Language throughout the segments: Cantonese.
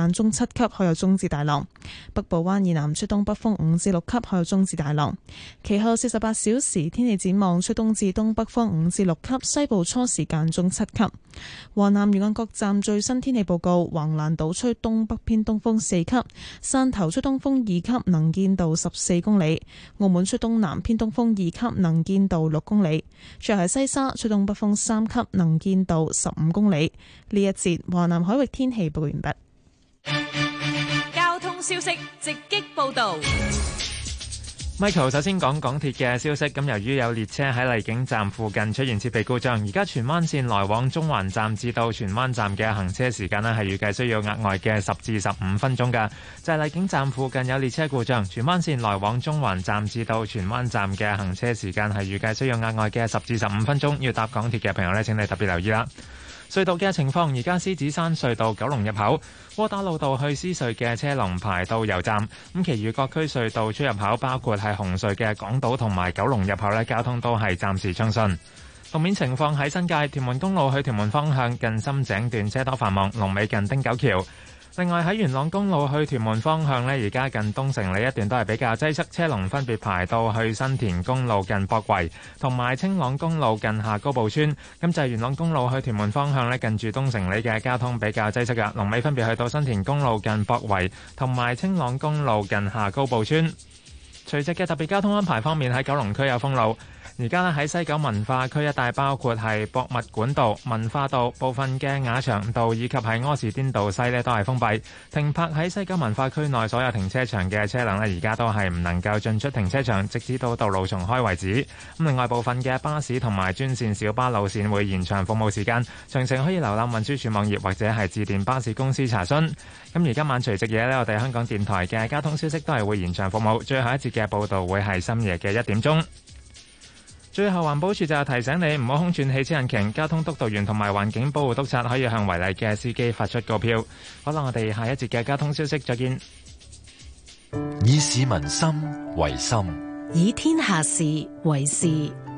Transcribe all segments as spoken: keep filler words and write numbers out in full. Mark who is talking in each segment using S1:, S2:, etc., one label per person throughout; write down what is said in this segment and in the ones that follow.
S1: 間中七級，可有中至大浪。北部灣以南吹東北風五至六級，可有中至大浪。其後四十八小時天氣展望，吹東至東北風五至六級，西部初時間中七級。華南沿岸各站最新天氣報告：橫瀾島吹東北偏東風四級，汕頭吹東風二級，能見度十四公里；澳門吹東南偏東風二級，能見度六公里。最後係西沙吹東北風三級，能見度十五公里。呢一節華南海域天氣報告完畢。
S2: 交通消息直擊報道。
S3: Michael 首先講港鐵嘅消息，咁由於有列車喺荔景站附近出現設備故障，而家荃灣線來往中環站至到荃灣站嘅行車時間呢係預計需要額外嘅十至十五分鐘㗎。就係荔景站附近有列車故障，荃灣線來往中環站至到荃灣站嘅行車時間係預計需要額外嘅十至十五分鐘，要搭港鐵嘅朋友呢，請你特別留意啦。隧道嘅情況，而家獅子山隧道九龍入口窩打老道去獅隧嘅車龍排到油站，咁其餘各區隧道出入口包括係紅隧嘅港島同埋九龍入口呢，交通都係暫時暢順。路面情況喺新界屯門公路去屯門方向近深井段車多繁忙，龍尾近汀九橋。另外喺元朗公路去屯門方向呢，而家近東城里一段都係比較擠塞，車龍分別排到去新田公路近博圍，同埋青朗公路近下高埔村。咁就係元朗公路去屯門方向呢，近住東城里嘅交通比較擠塞㗎，龍尾分別去到新田公路近博圍，同埋青朗公路近下高埔村。除夕嘅特別交通安排方面，喺九龍區有封路。而家咧喺西九文化區一帶，包括係博物館道、文化道部分嘅雅翔道以及係柯士甸道西咧，都係封閉。停泊喺西九文化區內所有停車場嘅車輛咧，而家都係唔能夠進出停車場，直至到道路重開為止。咁另外部分嘅巴士同埋專線小巴路線會延長服務時間，詳情可以瀏覽運輸署網頁或者係致電巴士公司查詢。咁而今晚除夕夜呢，我哋香港電台嘅交通消息都係會延長服務。最後一節嘅報道會係深夜嘅一點鐘。最後，環保署就提醒你唔好空轉汽車引擎，交通督導員同埋環境保護督察可以向違例嘅司機發出告票。好啦，我哋下一節嘅交通消息再見。
S4: 以市民心為心，
S5: 以天下事為事。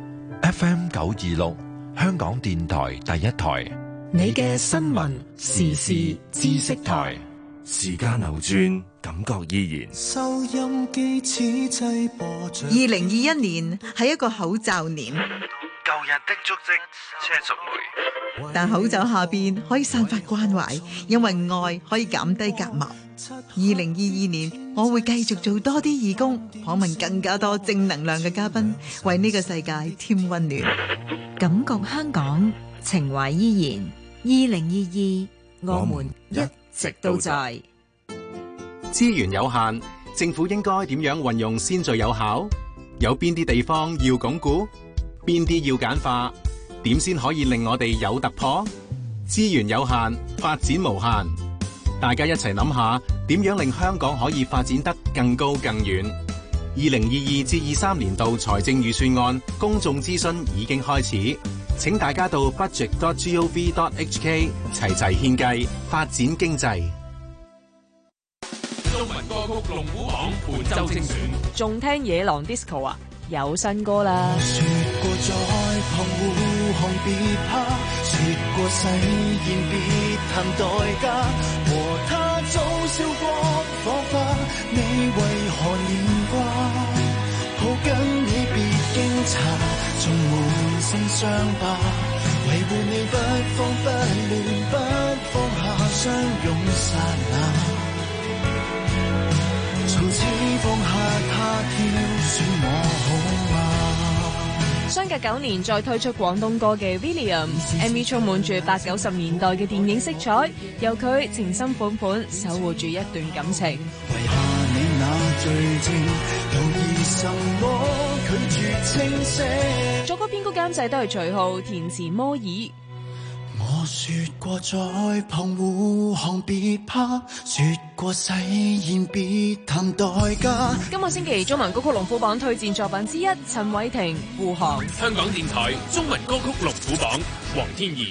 S4: F M 九二六，香港電台第一台，
S5: 你嘅新聞時事知識台。
S6: 時間流轉，感覺依然。收音機此際播着。
S7: 二零二一年係一個口罩年，
S6: 舊日的足跡車淑梅，
S7: 但口罩下邊可以散發關懷，因為愛可以減低隔膜。二零二二年，我會繼續做多啲義工，訪問更加多正能量嘅嘉賓，為呢個世界添溫暖。
S5: 感覺香港，情懷依然。二零二二，我們一直都在。
S8: 資源有限，政府應該點樣運用先最有效？有邊啲地方要鞏固？邊啲要簡化？點先可以令我哋有突破？資源有限，發展無限。大家一齊諗下，點樣令香港可以發展得更高更遠？二零二二至二三年度財政預算案公眾諮詢已經開始，請大家到 budget dot gov dot hk 齊齊獻計，發展經濟。
S9: 中文歌曲龍虎榜本周精選，
S2: 仲聽野狼 disco 啊？有新歌啦！
S6: 說過在旁護航別怕，說過誓言別談代價，和他早燒過火花，你為何念掛？抱緊你別驚詫，從滿身傷疤，維護你不慌不亂不放下，相擁剎那。從此放下他挑選我好嗎？
S2: 相隔九年再推出廣東歌嘅 William，M V 充滿住八九十年代嘅電影色彩，由佢情深款款守護住一段感情。
S6: 為何你那罪證，又以什麼拒絕清晰？
S2: 作曲編曲監製都係徐浩，填詞摩爾。
S6: 我說過在旁護航別怕，說過誓言別談代價。
S2: 今個星期中文歌曲龍虎榜推薦作品之一，陳偉霆護航。
S9: 香港電台中文歌曲龍虎榜，黃天怡。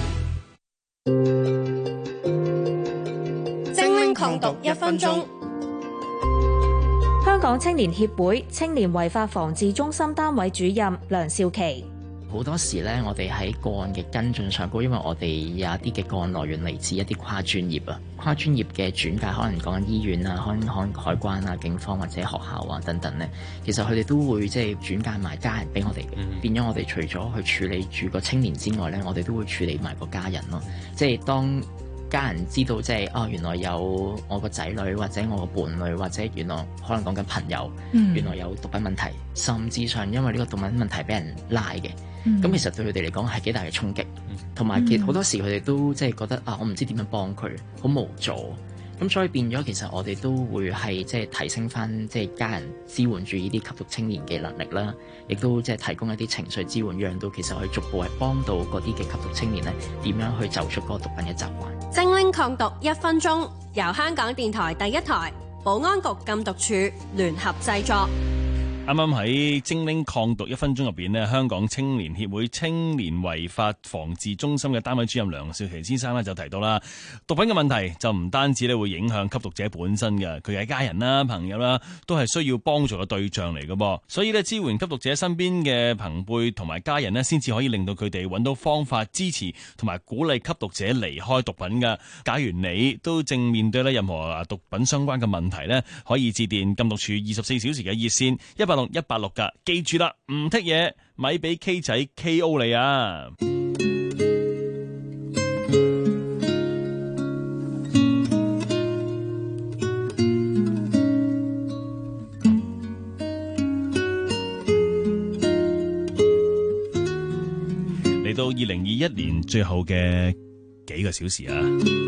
S10: 精靈抗毒一分鐘。
S11: 香港青年協會青年違法防治中心單位主任梁少琪。 好多時咧，我哋喺個案嘅跟進上高，因為我哋有一啲嘅個案來源嚟自一啲跨專業啊，跨專業嘅轉介，可能講緊醫院啊，可能可能海關啊、警方或者學校啊等等咧，其實佢哋都會即係轉介埋家人俾我哋嘅，嗯、變咗我哋除咗去處理住個青年之外咧，我哋都會處理埋個家人咯。即係當家人知道即係哦，原來有我個仔女或者我個伴侶，或者原來可能講緊朋友，嗯、原來有毒品問題，甚至上因為呢個毒品問題俾人拉嘅。咁、嗯、其實對佢哋嚟講係幾大嘅衝擊，同埋其實好多時佢哋都即係覺得啊，我唔知點樣幫佢，好無助。咁所以變咗，其實我哋都會係即係提升翻即係家人支援住呢啲吸毒青年嘅能力啦，亦都即係提供一啲情緒支援，讓到其實去逐步係幫到嗰啲嘅吸毒青年咧，點樣去走出嗰個毒品嘅習慣。
S10: 精靈抗毒一分鐘，由香港電台第一台、保安局禁毒處聯合製作。
S12: 啱啱喺精靈抗毒一分鐘入邊呢，香港青年協會青年違法防治中心嘅單位主任梁少琪先生呢就提到啦，毒品嘅問題就唔單止咧會影響吸毒者本身嘅，佢嘅家人啦、朋友啦，都係需要幫助嘅對象嚟嘅噃。所以咧，支援吸毒者身邊嘅朋輩同埋家人呢，先至可以令到佢哋揾到方法支持同埋鼓勵吸毒者離開毒品㗎。假如你都正面對咧任何毒品相關嘅問題呢，可以致電禁毒處二十四小時嘅熱線一八六一八六噶，記住啦，唔剔嘢，咪俾 K 仔 K O 你啊！嚟到二零二一年最後嘅幾個小時啊，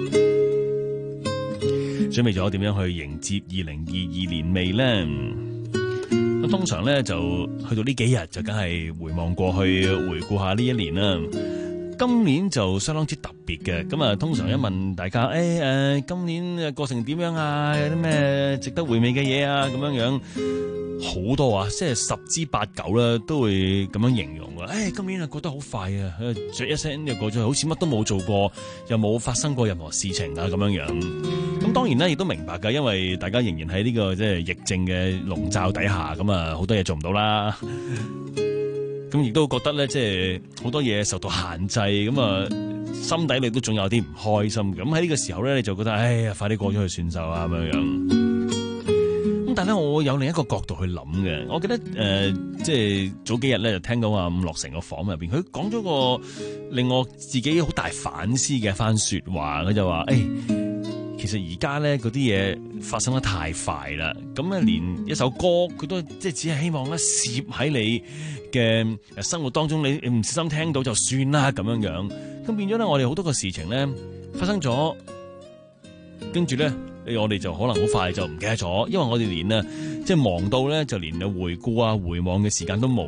S12: 準備咗點樣去迎接二零二二年未呢？咁通常咧就去到呢幾日就梗係回望過去，回顧下呢一年啦。今年就相當之特別嘅，咁啊通常一問大家，誒、哎、誒、呃、今年過程點樣啊？有啲咩值得回味嘅嘢啊？咁樣樣好多啊，即係十之八九啦，都會咁樣形容啊。誒、哎、今年啊過得好快啊，啜一聲又過咗去，好似乜都冇做過，又冇發生過任何事情啊咁樣樣。咁當然咧，亦都明白㗎，因為大家仍然喺呢個即係疫症嘅籠罩底下，咁啊好多嘢做唔到啦。咁亦都覺得咧，即係好多嘢受到限制，咁啊心底你都總有啲唔開心。咁喺呢個時候咧，你就覺得，哎呀，快啲過咗去算數啊咁樣樣。咁但係咧，我有另一個角度去諗嘅。我記得誒、呃，即係早幾日咧就聽到話伍樂城個訪問入邊，佢講咗個令我自己好大反思嘅一番說話。佢就話，誒、哎。其實而家咧嗰啲嘢發生得太快啦，咁啊連一首歌佢都即係只係希望咧攝喺你嘅生活當中，你唔小心聽到就算啦咁樣樣，咁變咗咧我哋好多個事情咧發生咗，跟住咧我哋就可能好快就唔記得咗，因為我哋連啊即係忙到咧就連啊回顧啊回望嘅時間都冇，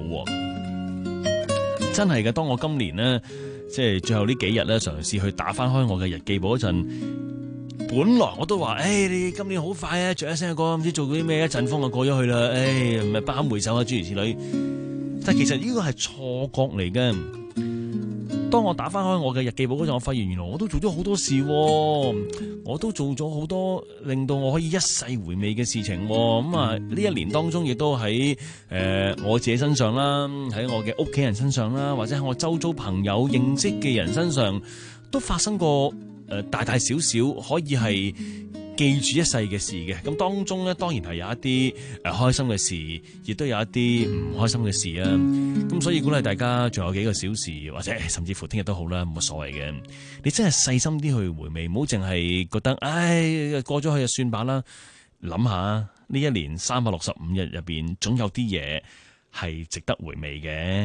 S12: 真係嘅。當我今年咧即係最後呢幾日咧嘗試去打翻開我嘅日記簿嗰陣。本來我都話，誒、哎，你今年好快啊，着一聲歌，唔知做啲咩，一陣風就過咗去啦，誒、哎，唔係不堪回首啊，諸如此類。但其實呢個係錯覺嚟嘅。當我打翻開我嘅日記簿嗰陣，我發現原來我都做咗好多事，我都做咗好多令到我可以一世回味嘅事情。咁啊，呢一年當中亦都喺誒、呃、我自己身上啦，喺我嘅屋企人身上啦，或者喺我周遭朋友認識嘅人身上，都發生過。誒大大小小可以係記住一世嘅事嘅，咁當中咧當然係有一啲誒開心嘅事，亦都有一啲唔開心嘅事啊。咁所以鼓勵大家仲有幾個小時，或者甚至乎聽日都好啦，冇乜所謂嘅。你真係細心啲去回味，唔好淨係覺得，唉過咗去就算罷啦。諗下呢一年三百六十五日入邊，總有啲嘢係值得回味嘅。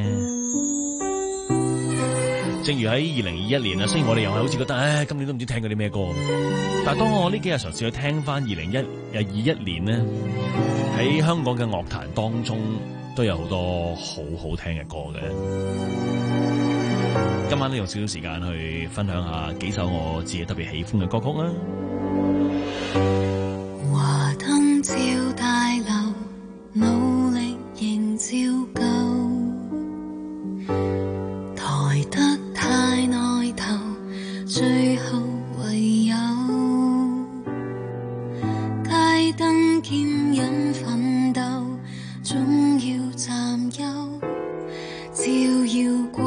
S12: 正如喺二零二一年啊，雖然我哋又係好似覺得，唉，今年都唔知聽過啲咩歌。但係當我呢幾日嘗試去聽翻二零二一年呢，喺香港嘅樂壇當中都有好多好好聽嘅歌嘅。今晚都用少少時間去分享下幾首我自己特別喜歡嘅歌曲啦。
S13: 華燈照大樓，努力仍照舊，抬得太耐頭，最後唯有街燈牽引奮鬥，總要佔優，照耀過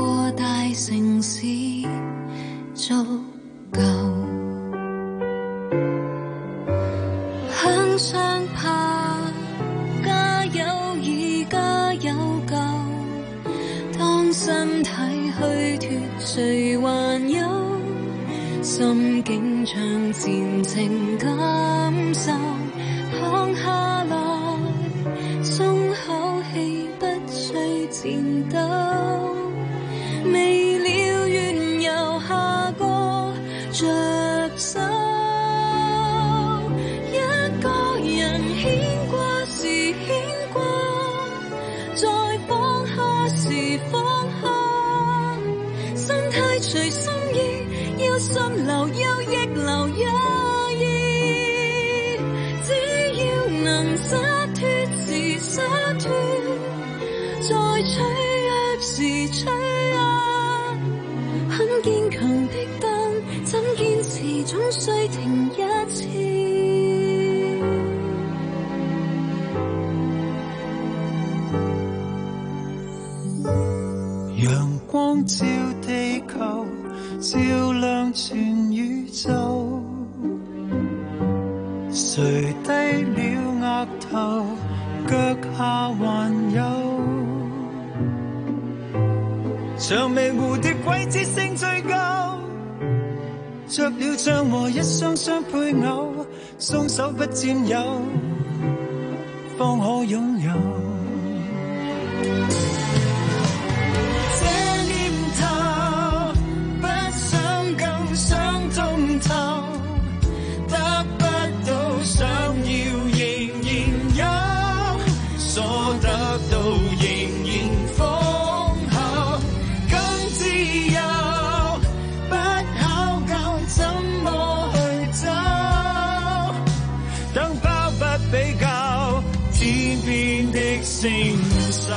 S13: 相怕，加油而家有救。當身體虛脫，誰還有心境像前程感受？放下來，鬆口氣，不需戰鬥。未了緣由下個着手，一個人牽掛時牽掛，再放下時放下，心態隨心意，要順流要逆流也易，只要能灑脫時灑脫，在脆弱時脆弱，很堅強的燈，怎堅持總需停一次。
S6: 陽光照地球，照亮全宇宙。誰低了額頭，腳下還有。薔薇蝴蝶季節性最高，着了帳和一雙雙配偶，鬆手不佔有，方可擁有。這念頭不想更想通透，得不到想要仍然有，所得到仍然豐厚，更自由，不考究怎麼去走，等包不比較，天邊的星宿。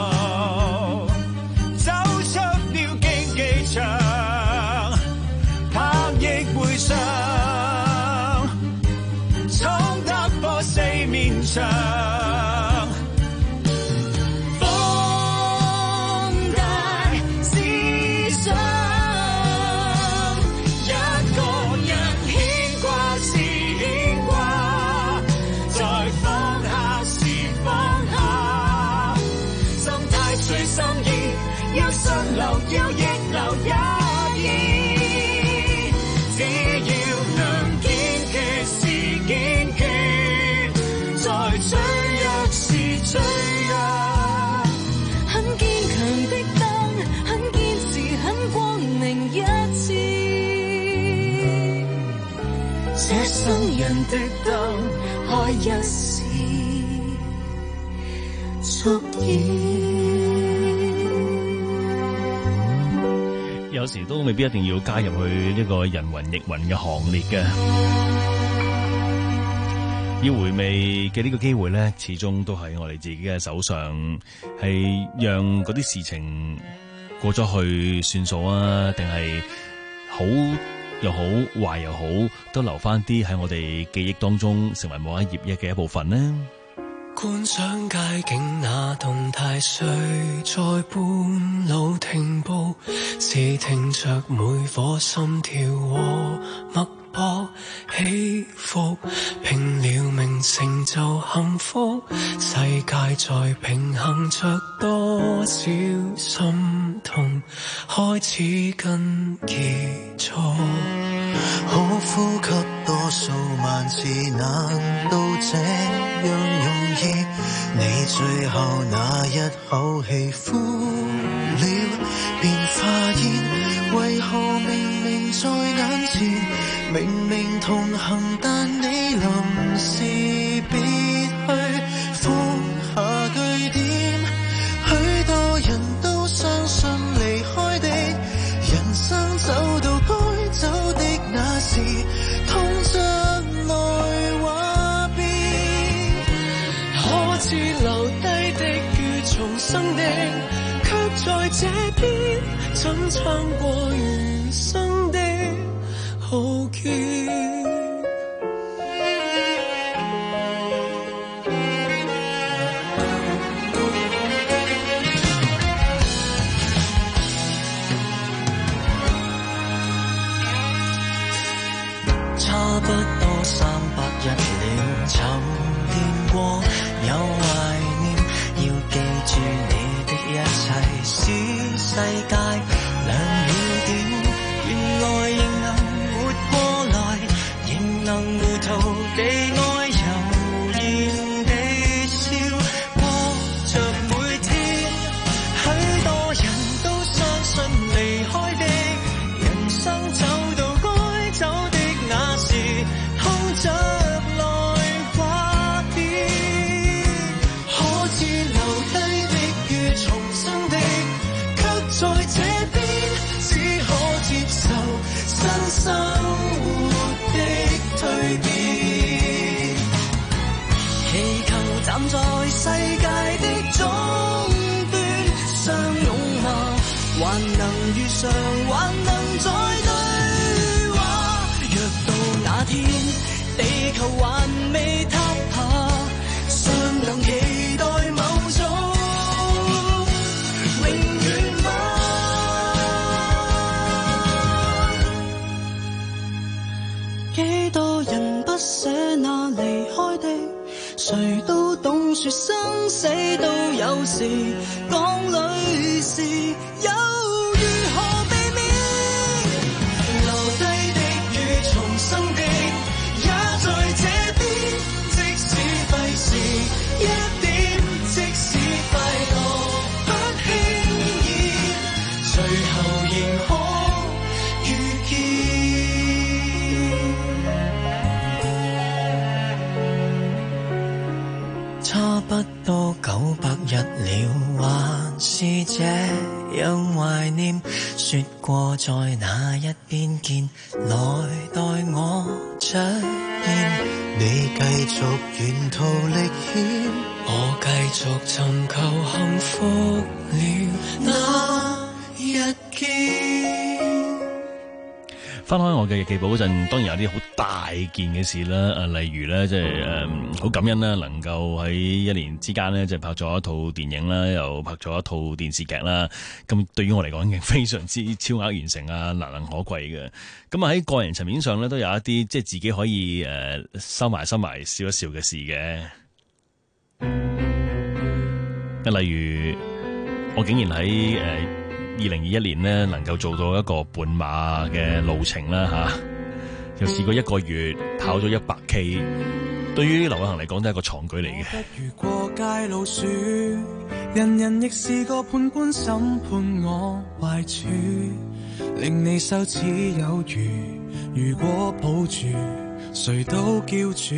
S6: 闖得破四面牆，放大思想，一個人牽掛時牽掛，再放下時放下，心態隨心意，要順流要逆流也易。脆弱是脆弱，很堅強的燈，很堅持，很光明一次。這生人的燈開一時足矣。
S12: 有時都未必一定要加入去呢個人云亦云嘅行列嘅。要回味嘅呢個機會咧，始終都喺我哋自己嘅手上，係讓嗰啲事情過咗去算數啊，定係好又好，壞又好，都留翻啲喺我哋記憶當中，成為某一頁頁嘅一部分呢？
S6: 觀賞街景那動態，誰在半路停步？是聽着每顆心跳和脈搏起伏，拼了命成就幸福，世界在平衡着多少心痛，開始跟結束。可呼吸多數萬次，難道這樣容易？你最後那一口氣呼了便化煙，為何明明在眼前，明明同行，但你臨時別去放下句點。許多人都相信離開的人生走到該走的那時，痛着來話別，可知留低的與重生的，卻在這邊怎撐過餘生的浩劫。差不多三百日了，怎逃避愛悠然地笑，過着每天。許多人都相信離開的人生，走到該走的那時，空着來畫點。可知留低的與重生的，卻在這邊，只可接受新生活的蛻變。祈求站在世界的終端，相擁嗎？還能遇上，還能再對話。若到那天，地球還未塌下，尚能期待某種永遠嗎？幾多人不捨那離開的，誰都懂說生死都有時，講裏事又如何避免？留低的與重生的也在這邊，即使費事一點，即使快樂不輕易，最後仍可遇見。差不多九百日了，還是這樣懷念。說過在那一邊見，來待我出現。你繼續沿途歷險，我繼續尋求幸福了。那一見。
S12: 翻開我嘅日記簿嗰陣，當然有啲好大件嘅事啦。啊，例如咧，即係誒，好感恩啦，能夠喺一年之間咧，即係拍咗一套電影啦，又拍咗一套電視劇啦。咁對於我嚟講，已經非常之超額完成啊，難能可貴嘅。咁啊，喺個人層面上咧，都有一啲即係自己可以誒、呃、收埋收埋笑一笑嘅事嘅。例如我竟然喺誒。呃二零二一年呢，能夠做到一個半馬嘅路程啦吓，又試過一個月跑咗一百 K， 對於劉偉恒嚟講都係一個創舉嚟嘅。
S6: 不如過街老鼠，人人亦是個判官審判我壞處，令你羞恥有餘。如果抱住，誰都叫住。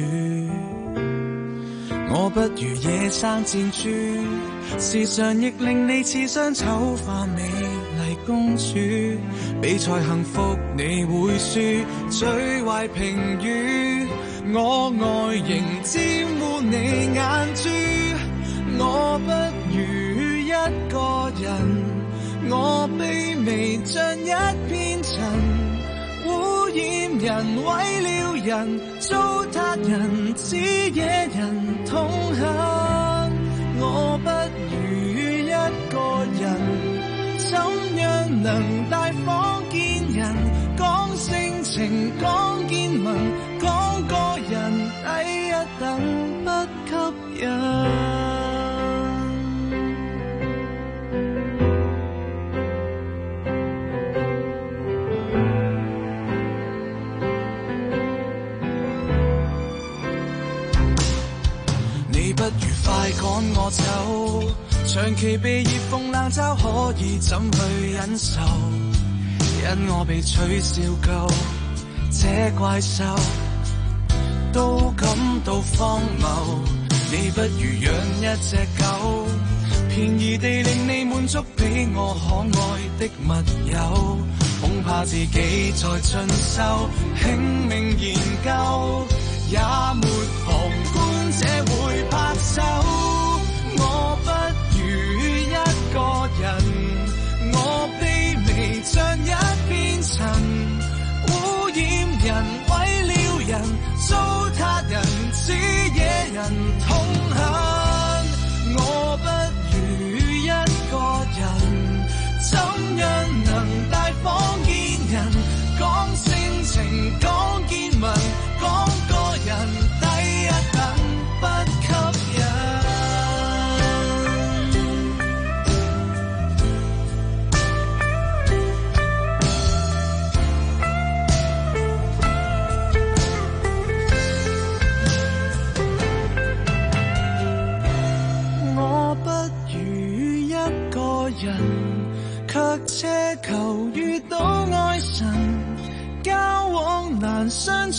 S6: 我不如野生箭豬，時常亦令你似雙醜化美麗公主。比賽幸福你會輸，最壞評語我外形沾污你眼珠。我不如一個人，我卑微像一片塵。污染人，毀了人，糟蹋人，只惹人痛恨。我不如一個人，怎樣能大方見人？講性情，講見聞，講個人低一等不吸引。不如快趕我走，長期被熱諷冷嘲，可以怎去忍受？因我被取笑夠，這怪獸都感到荒謬。你不如養一隻狗，便宜地令你滿足，比我可愛的密友。恐怕自己在進修，拼命研究，也沒旁觀者會拍手。我不如一個人，我卑微像一片塵，污染人，毀了人，糟蹋人，只惹人痛恨。我不如一個人，怎樣能大方見人？講性情，講見聞，講個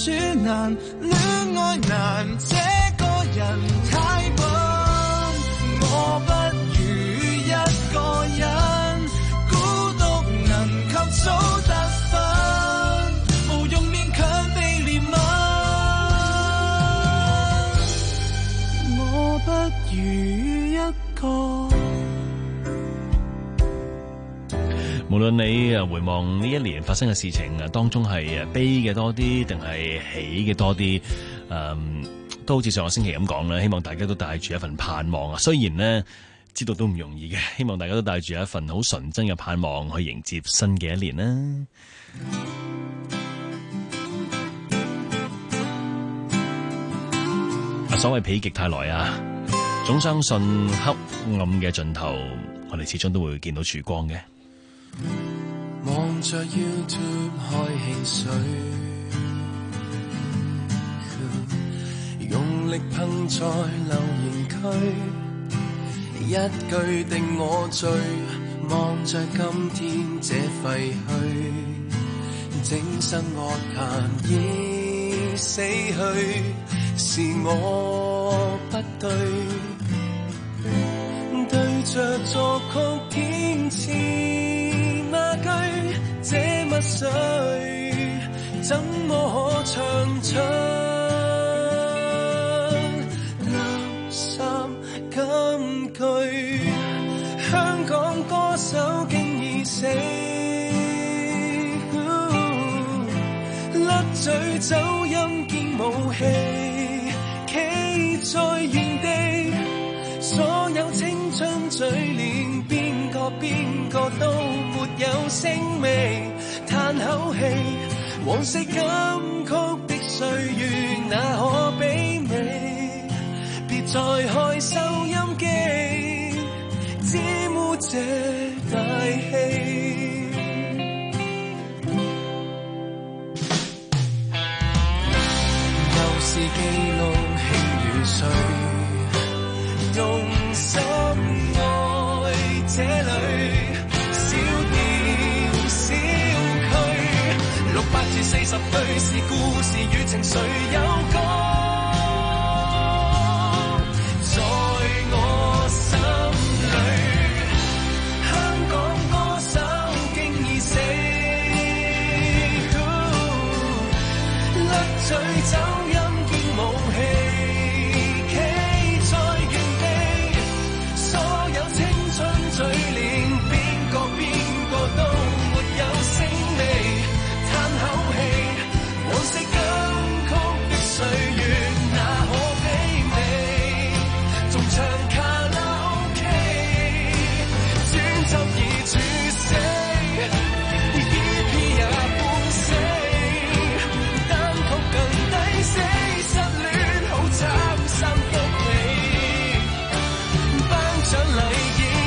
S6: 處難，戀愛難，這個人太笨，我不如一個人，孤獨能及早得分，無用勉強被憐憫，我不如一個。
S12: 無論你誒回望呢一年發生嘅事情啊，當中係誒悲嘅多啲，定係喜嘅多啲，誒、嗯、都好似上個星期咁講啦。希望大家都帶住一份盼望啊。雖然呢知道都唔容易嘅，希望大家都帶住一份好純真嘅盼望去迎接新嘅一年啦。所謂否極泰來啊，總相信黑暗嘅盡頭，我哋始終都會見到曙光嘅。
S6: 望着 YouTube 開汽水，用力噴在留言區，一句定我醉，望着今天這廢墟，整身樂壇已死去，是我不對，對着作曲填詞那句這墨水，怎麼可唱出垃圾金句？香港歌手竟已死，甩嘴走音兼武器，企在原地，所有青春嘴臉，邊個邊個都沒有聲味，嘆口氣，往昔金曲的歲月那可媲美，別再開收音機，沾污這大氣。舊時記錄輕與碎，用心愛這裏小店小區，六百至四十對是故事與情緒有歌，在我心裏，香港歌手竟已死，甩嘴走音兼武器。嘴臉邊個邊個都沒有聲味，嘆口氣，往昔金曲的歲月那可媲美，仲唱卡拉 OK， 專輯已猝死 ，E P 也半死，單曲更抵死，失戀好慘心谷你，頒獎禮。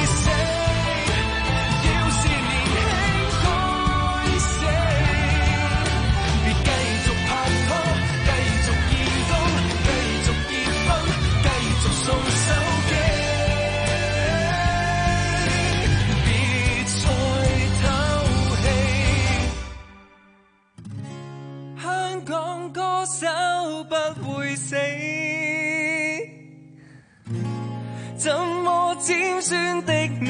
S6: 怎麼尖酸的你，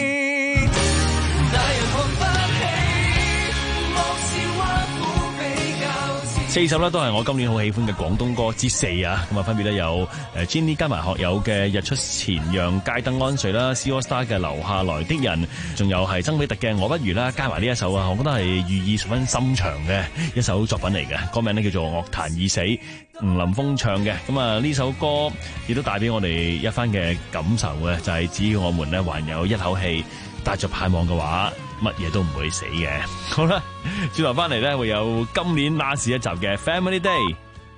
S6: 大人看不起，莫是挖苦比較。
S12: 四首咧都係我今年好喜歡嘅廣東歌之四啊，咁啊分別咧有誒 Jenny 加埋學友嘅日出前讓街燈安睡啦 ，C AllStar 嘅留下來的人，仲有係曾比特嘅我不如啦，加埋呢一首啊，我覺得係寓意十分深長嘅一首作品嚟嘅，歌名咧叫做樂壇已死。吳林峰唱嘅，咁啊呢首歌亦都帶俾我哋一番嘅感受嘅，就係、是、只要我們咧還有一口氣，帶着盼望嘅話，乜嘢都唔會死嘅。好啦，轉頭翻嚟咧會有今年 last 一集嘅 Family Day。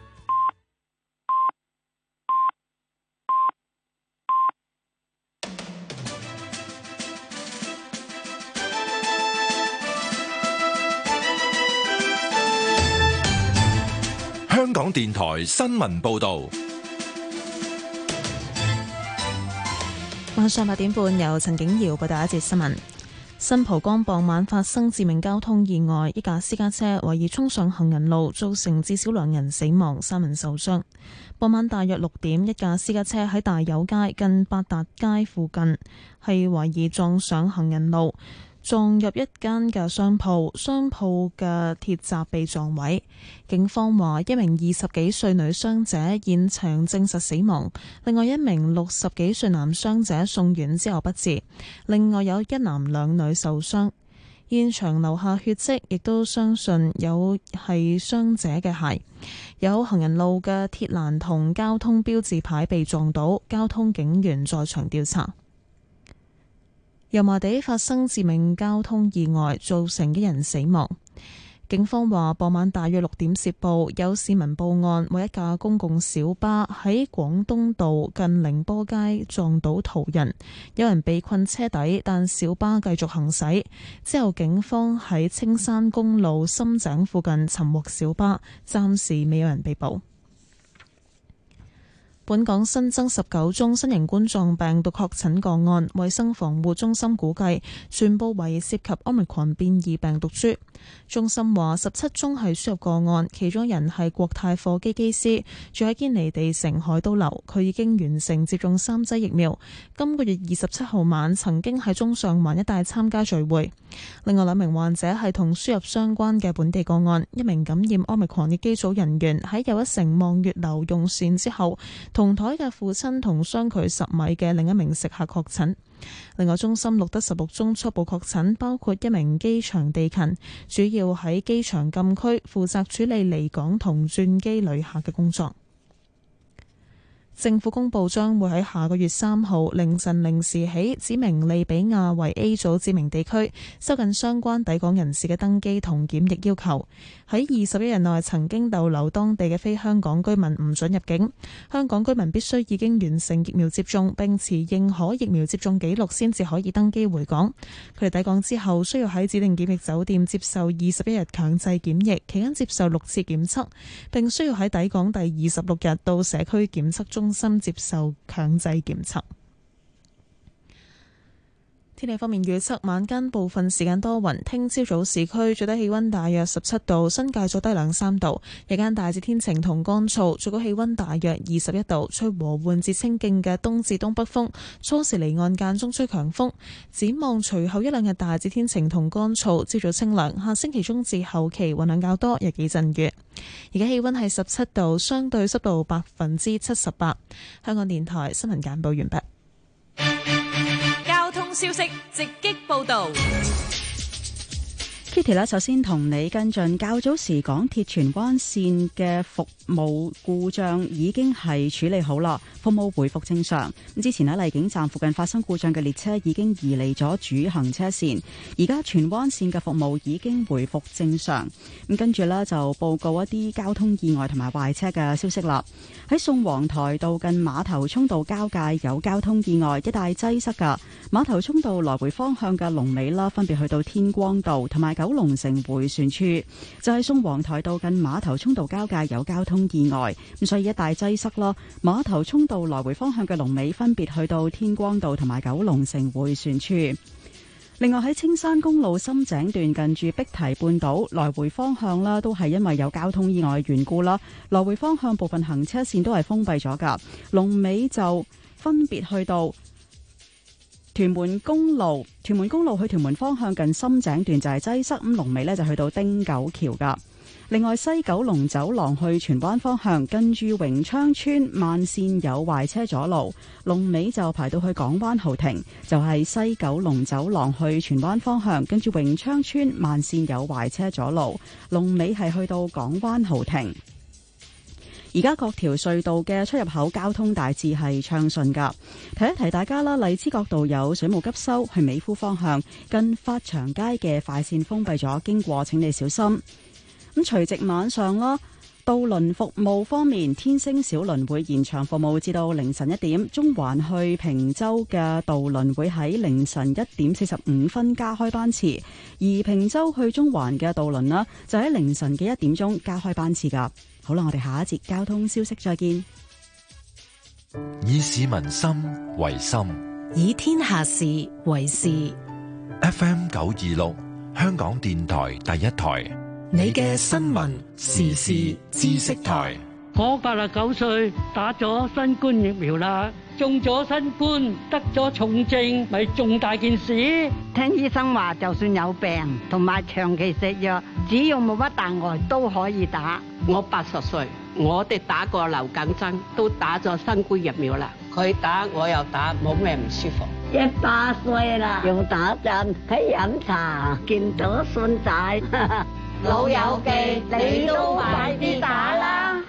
S4: 香港電台新聞報道，
S1: 晚上八點半由陳景瑤報道一節新聞。 新蒲崗傍晚發生致命交通意外，一架私家車懷疑衝上行人路，造成至少兩人死亡，三人受傷。傍晚大約六點，一架私家車喺大有街近八達街附近，係懷疑撞上行人路，撞入一間嘅商鋪，商鋪嘅鐵閘被撞毀。警方話，一名二十幾歲女傷者現場證實死亡，另外一名六十幾歲男傷者送院之後不治，另外有一男兩女受傷。現場留下血跡，亦都相信有係傷者嘅鞋。有行人路嘅鐵欄同交通標誌牌被撞倒，交通警員在場調查。油麻地發生致命交通意外，造成一人死亡。警方話，傍晚大約六點接報，有市民報案，為一架公共小巴喺廣東道近寧波街撞倒途人，有人被困車底，但小巴繼續行駛。之後警方喺青山公路深井附近尋獲小巴，暫時未有人被捕。本港新增十九宗新型冠狀病毒確診個案，衛生防護中心估計全部為涉及 Omicron 變異病毒株。中心話十七宗係輸入個案，其中一人係國泰貨機機師，住喺堅尼地城海都樓，佢已經完成接種三劑疫苗。今個月二十七號晚曾經喺中上環一帶參加聚會。另外兩名患者係同輸入相關嘅本地個案，一名感染 Omicron 嘅機組人員喺又一城望月樓用膳之後，同台嘅父親同相距十米嘅另一名食客確診。另外，中心錄得十六宗初步確診，包括一名機場地勤，主要喺機場禁區負責處理離港同轉機旅客嘅工作。政府公布將會喺下個月三號凌晨零時起，指明利比亞為 A 組指明地區，收緊相關抵港人士嘅登機同檢疫要求。喺二十一日內曾經逗留當地嘅非香港居民唔准入境。香港居民必須已經完成疫苗接種，並持認可疫苗接種記錄先至可以登機回港。佢哋抵港之後，需要喺指定檢疫酒店接受二十一日強制檢疫，期間接受六次檢測，並需要喺抵港第二十六日到社區檢測中心接受強制檢測。天氣方面預測，晚間部分時間多雲，聽朝早市區最低氣溫大約十七度，新界再低兩三度。日間大致天晴同乾燥，最高氣溫大約二十一度，吹和緩至清勁嘅東至東北風，初時離岸間中吹強風。展望隨後一兩日大致天晴同乾燥，朝早清涼，下星期中至後期雲量較多，有幾陣雨。而家氣溫係十七度，相對濕度百分之七十八。香港電台新聞簡報完畢。
S2: 交通消息直擊報道。
S14: Kitty 啦，首先同你跟進，較早時港鐵荃灣線嘅服務故障已經係處理好啦，服務回復正常。咁之前喺荔景站附近發生故障嘅列車已經移離咗主行車線，而家荃灣線嘅服務已經回復正常。咁跟住呢，就報告一啲交通意外同埋壞車嘅消息啦。喺宋皇台道近馬頭涌道交界有交通意外，一帶擠塞噶。馬頭涌道來回方向嘅龍尾啦，分別去到天光道同埋九龍城迴旋處，就係宋皇台道近馬頭涌道交界有交通意外，咁所以一帶擠塞咯。馬頭涌道來回方向嘅龍尾分別去到天光道同埋九龍城迴旋處。另外喺青山公路深井段近住碧堤半島來回方向啦，都係因為有交通意外嘅緣故啦，來回方向部分行車線都係封閉咗噶。龍尾就分別去到屯門公路，屯門公路去屯門方向近深井段就係擠塞，咁龍尾呢就去到汀九橋噶。另外西九龍走廊去荃灣方向近住榮昌村慢線有壞車阻路，龍尾就排到去港灣豪庭，就係西九龍走廊去荃灣方向跟住榮昌村慢線有壞車阻路，龍尾係去到港灣豪庭。而家各條隧道嘅出入口交通大致係暢順噶。提一提大家啦，荔枝角道有水務急修，去美孚方向近發祥街嘅快線封閉咗，經過請你小心。咁除夕晚上啦，渡輪服務方面，天星小輪會延長服務至到凌晨一點，中環去坪洲嘅渡輪會喺凌晨一點四十五分加開班次，而坪洲去中環嘅渡輪啦，就喺凌晨嘅一點鐘加開班次噶。好啦，我哋下一節交通消息再見。
S4: 以市民心為心，
S5: 以天下事為事。
S4: F M 九二六，香港電台第一台。
S15: 你嘅新聞時事知識台。
S16: 我八十九歲，打咗新冠疫苗啦，中咗新冠，得咗重症，咪重大件事。
S17: 聽醫生話，就算有病同埋長期食藥，只要冇乜大礙都可以打。
S18: 我八十歲，我哋打過流感針，都打咗新冠疫苗啦。佢打我又打，冇咩唔舒服。
S17: 一百歲啦，用打針喺飲茶，見到孫仔。
S18: 老友記，你都快啲打啦！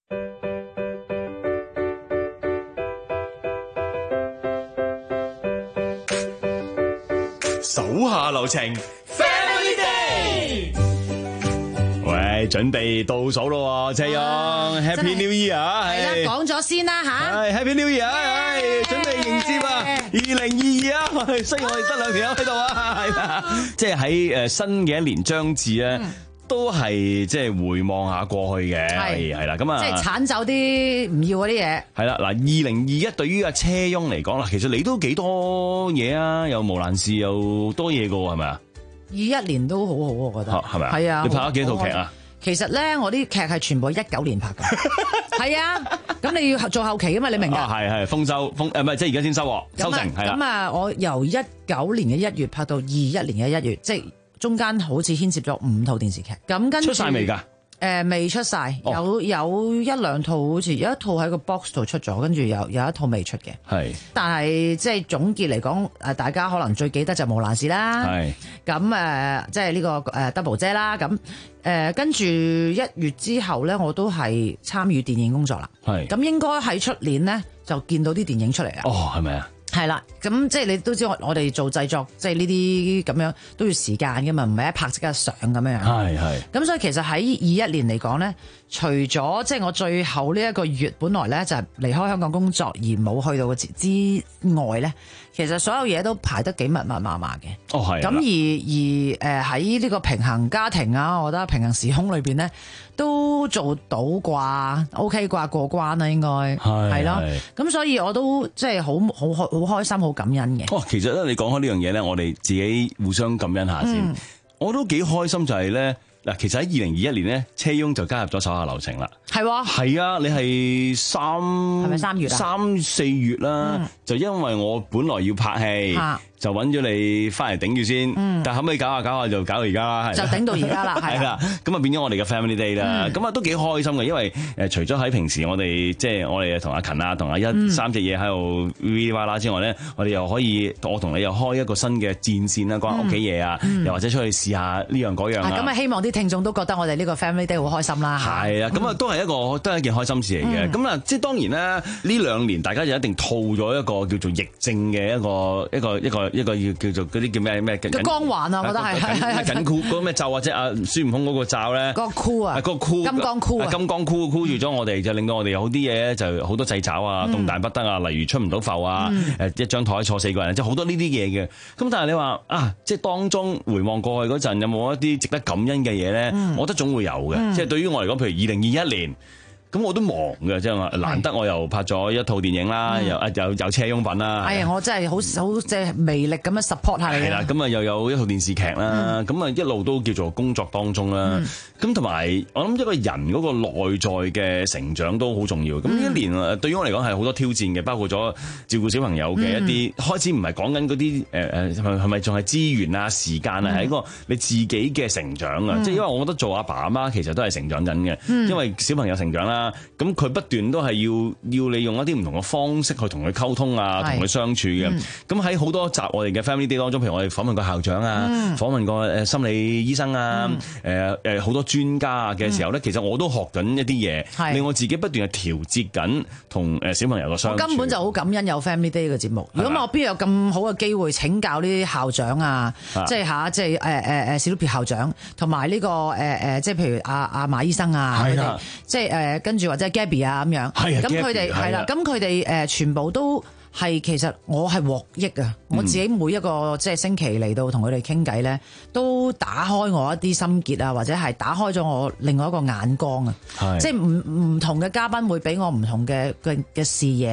S12: 手下留情 ，Family Day。喂，準備倒數咯，謝勇 ，Happy New Year 啊！
S19: 係啦，講咗先啦吓。
S12: 係 Happy New Year，係準備迎接啊！二零二二啊，雖然我哋得兩條友喺度啊，係啦，即係喺誒新嘅一年將至咧。都係即係回望下過去嘅，係係啦，咁啊，
S19: 即係鏟走啲唔要嗰啲嘢。係
S12: 啦，嗱，二零二一對於阿車翁嚟講啦，其實你都幾多嘢啊，又無難事又多嘢噶，係咪啊？
S19: 二一年都好好，我覺得係咪啊？係啊，
S12: 你拍咗幾多套劇啊？
S19: 其實咧，我啲劇係全部一九年拍嘅，係啊。咁你要做後期噶嘛？你明㗎？
S12: 係係豐收豐誒，唔係即係而家先收喎，收成係啦。
S19: 咁啊，我由一九年嘅一月拍到二一年嘅一月，即係。中間好似牽涉咗五套電視劇，咁跟住
S12: 出晒未㗎？
S19: 誒未出晒，有有一兩套好似有一套喺個 box 度出咗，跟住有有一套未出嘅。係，但係即係總結嚟講，誒大家可能最記得就無難事啦。係，咁誒即係呢個誒 Double 姐啦。咁誒跟住一月之後咧，我都係參與電影工作啦。係，咁應該喺出年咧就見到啲電影出嚟啦。哦，係咪啊？係啦，咁即係你都知我我哋做製作，即係呢啲咁樣都要時間噶嘛，唔係一拍即刻上咁樣樣。係係。咁所以其實喺二一年嚟講咧，除咗即係我最後呢一個月，本來咧就係離開香港工作而冇去到嘅之外咧，其實所有嘢都排得幾密密麻麻嘅。哦係。咁而而誒喺呢個平衡家庭啊，我覺得平衡時空裏邊咧都做到啩 ，OK 啩過關啦應該係係咯。咁所以我都即係好好好。好開心，好感恩嘅。哦，
S12: 其實咧，你講開呢樣嘢咧，我哋自己互相感恩下先。嗯、我都幾開心就係咧，嗱，其實喺二零二一年咧，車翁就加入咗手下留情啦。係喎。係啊，你係三係咪三月啊？三四月啦，嗯、就因為我本來要拍戲。啊就揾咗你翻嚟頂住先，嗯、但係後尾搞下搞下就搞到而家啦，就頂到而家啦，係啦，咁啊變咗我哋嘅 Family Day 啦，咁啊、嗯、都幾開心嘅，因為誒除咗喺平時我哋即係我哋同阿勤啊同阿一、嗯、三隻嘢喺度 V 哇啦之外咧，我哋又可以我同你又開一個新嘅戰線啦，講屋企嘢啊，嗯、又或者出去試下呢樣嗰樣啊，咁啊希望啲聽眾都覺得我哋呢個 Family Day 好開心啦，係啊，咁啊都係一個都係一件開心事嚟嘅，咁啊、嗯、即係當然啦，呢兩年大家就一定套咗一個叫做疫症嘅一個一個一個。一個要叫做嗰啲叫咩咩嘅光環啊，我覺得係係緊箍嗰個咩罩或者阿孫悟空嗰個罩咧，嗰個箍啊，嗰個箍金剛箍啊，金剛箍箍住咗我哋，就令到我哋有好啲嘢就好多掣肘啊，動彈不得啊，例如出唔到埠啊，誒一張台坐四個人，即係好多呢啲嘢嘅。咁但係你話啊，即係當中回望過去嗰陣，有冇一啲值得感恩嘅嘢咧？我覺得總會有嘅。即係對於我嚟講，譬如二零二一年。咁我都忙嘅，即係話難得我又拍咗一套電影啦，又又有車翁品啦。係啊，我真係好好即係微力咁樣 support 下你。係啦，咁啊又有一套電視劇啦，咁啊一路都叫做工作當中啦。咁同埋我諗一個人嗰個內在嘅成長都好重要。咁呢一年啊，對於我嚟講係好多挑戰嘅，包括咗照顧小朋友嘅一啲開始，唔係講緊嗰啲誒誒係咪仲係資源啊、時間啊，係一個你自己嘅成長啊。即係因為我覺得做阿爸阿媽其實都係成長緊嘅，因為小朋友成長啦。咁佢不斷都係要要你用一啲唔同嘅方式去同佢溝通啊，同佢相處嘅。咁喺好多集我哋嘅 Family Day 當中，譬如我哋訪問過校長啊，嗯、訪問過誒心理醫生啊，誒誒好多專家啊嘅時候咧，嗯、其實我都學緊一啲嘢，令我自己不斷係調節緊同誒小朋友嘅相處。我根本就好感恩有 Family Day 嘅節目。如果我邊有咁好嘅機會請教呢啲校長啊，即係嚇，即係誒誒誒史篤別校長，同埋呢個誒誒，即係譬如阿阿馬醫生啊，佢哋即係誒跟住或者 Gabby 啊咁樣，咁佢哋係啦，咁佢哋誒全部都係其實我係獲益啊！嗯、我自己每一個即係星期嚟到同佢哋傾偈咧，都打開我一啲心結啊，或者係打開咗我另外一個眼光啊！是即係唔唔同嘅嘉賓會俾我唔同嘅嘅嘅視野啊嘛〜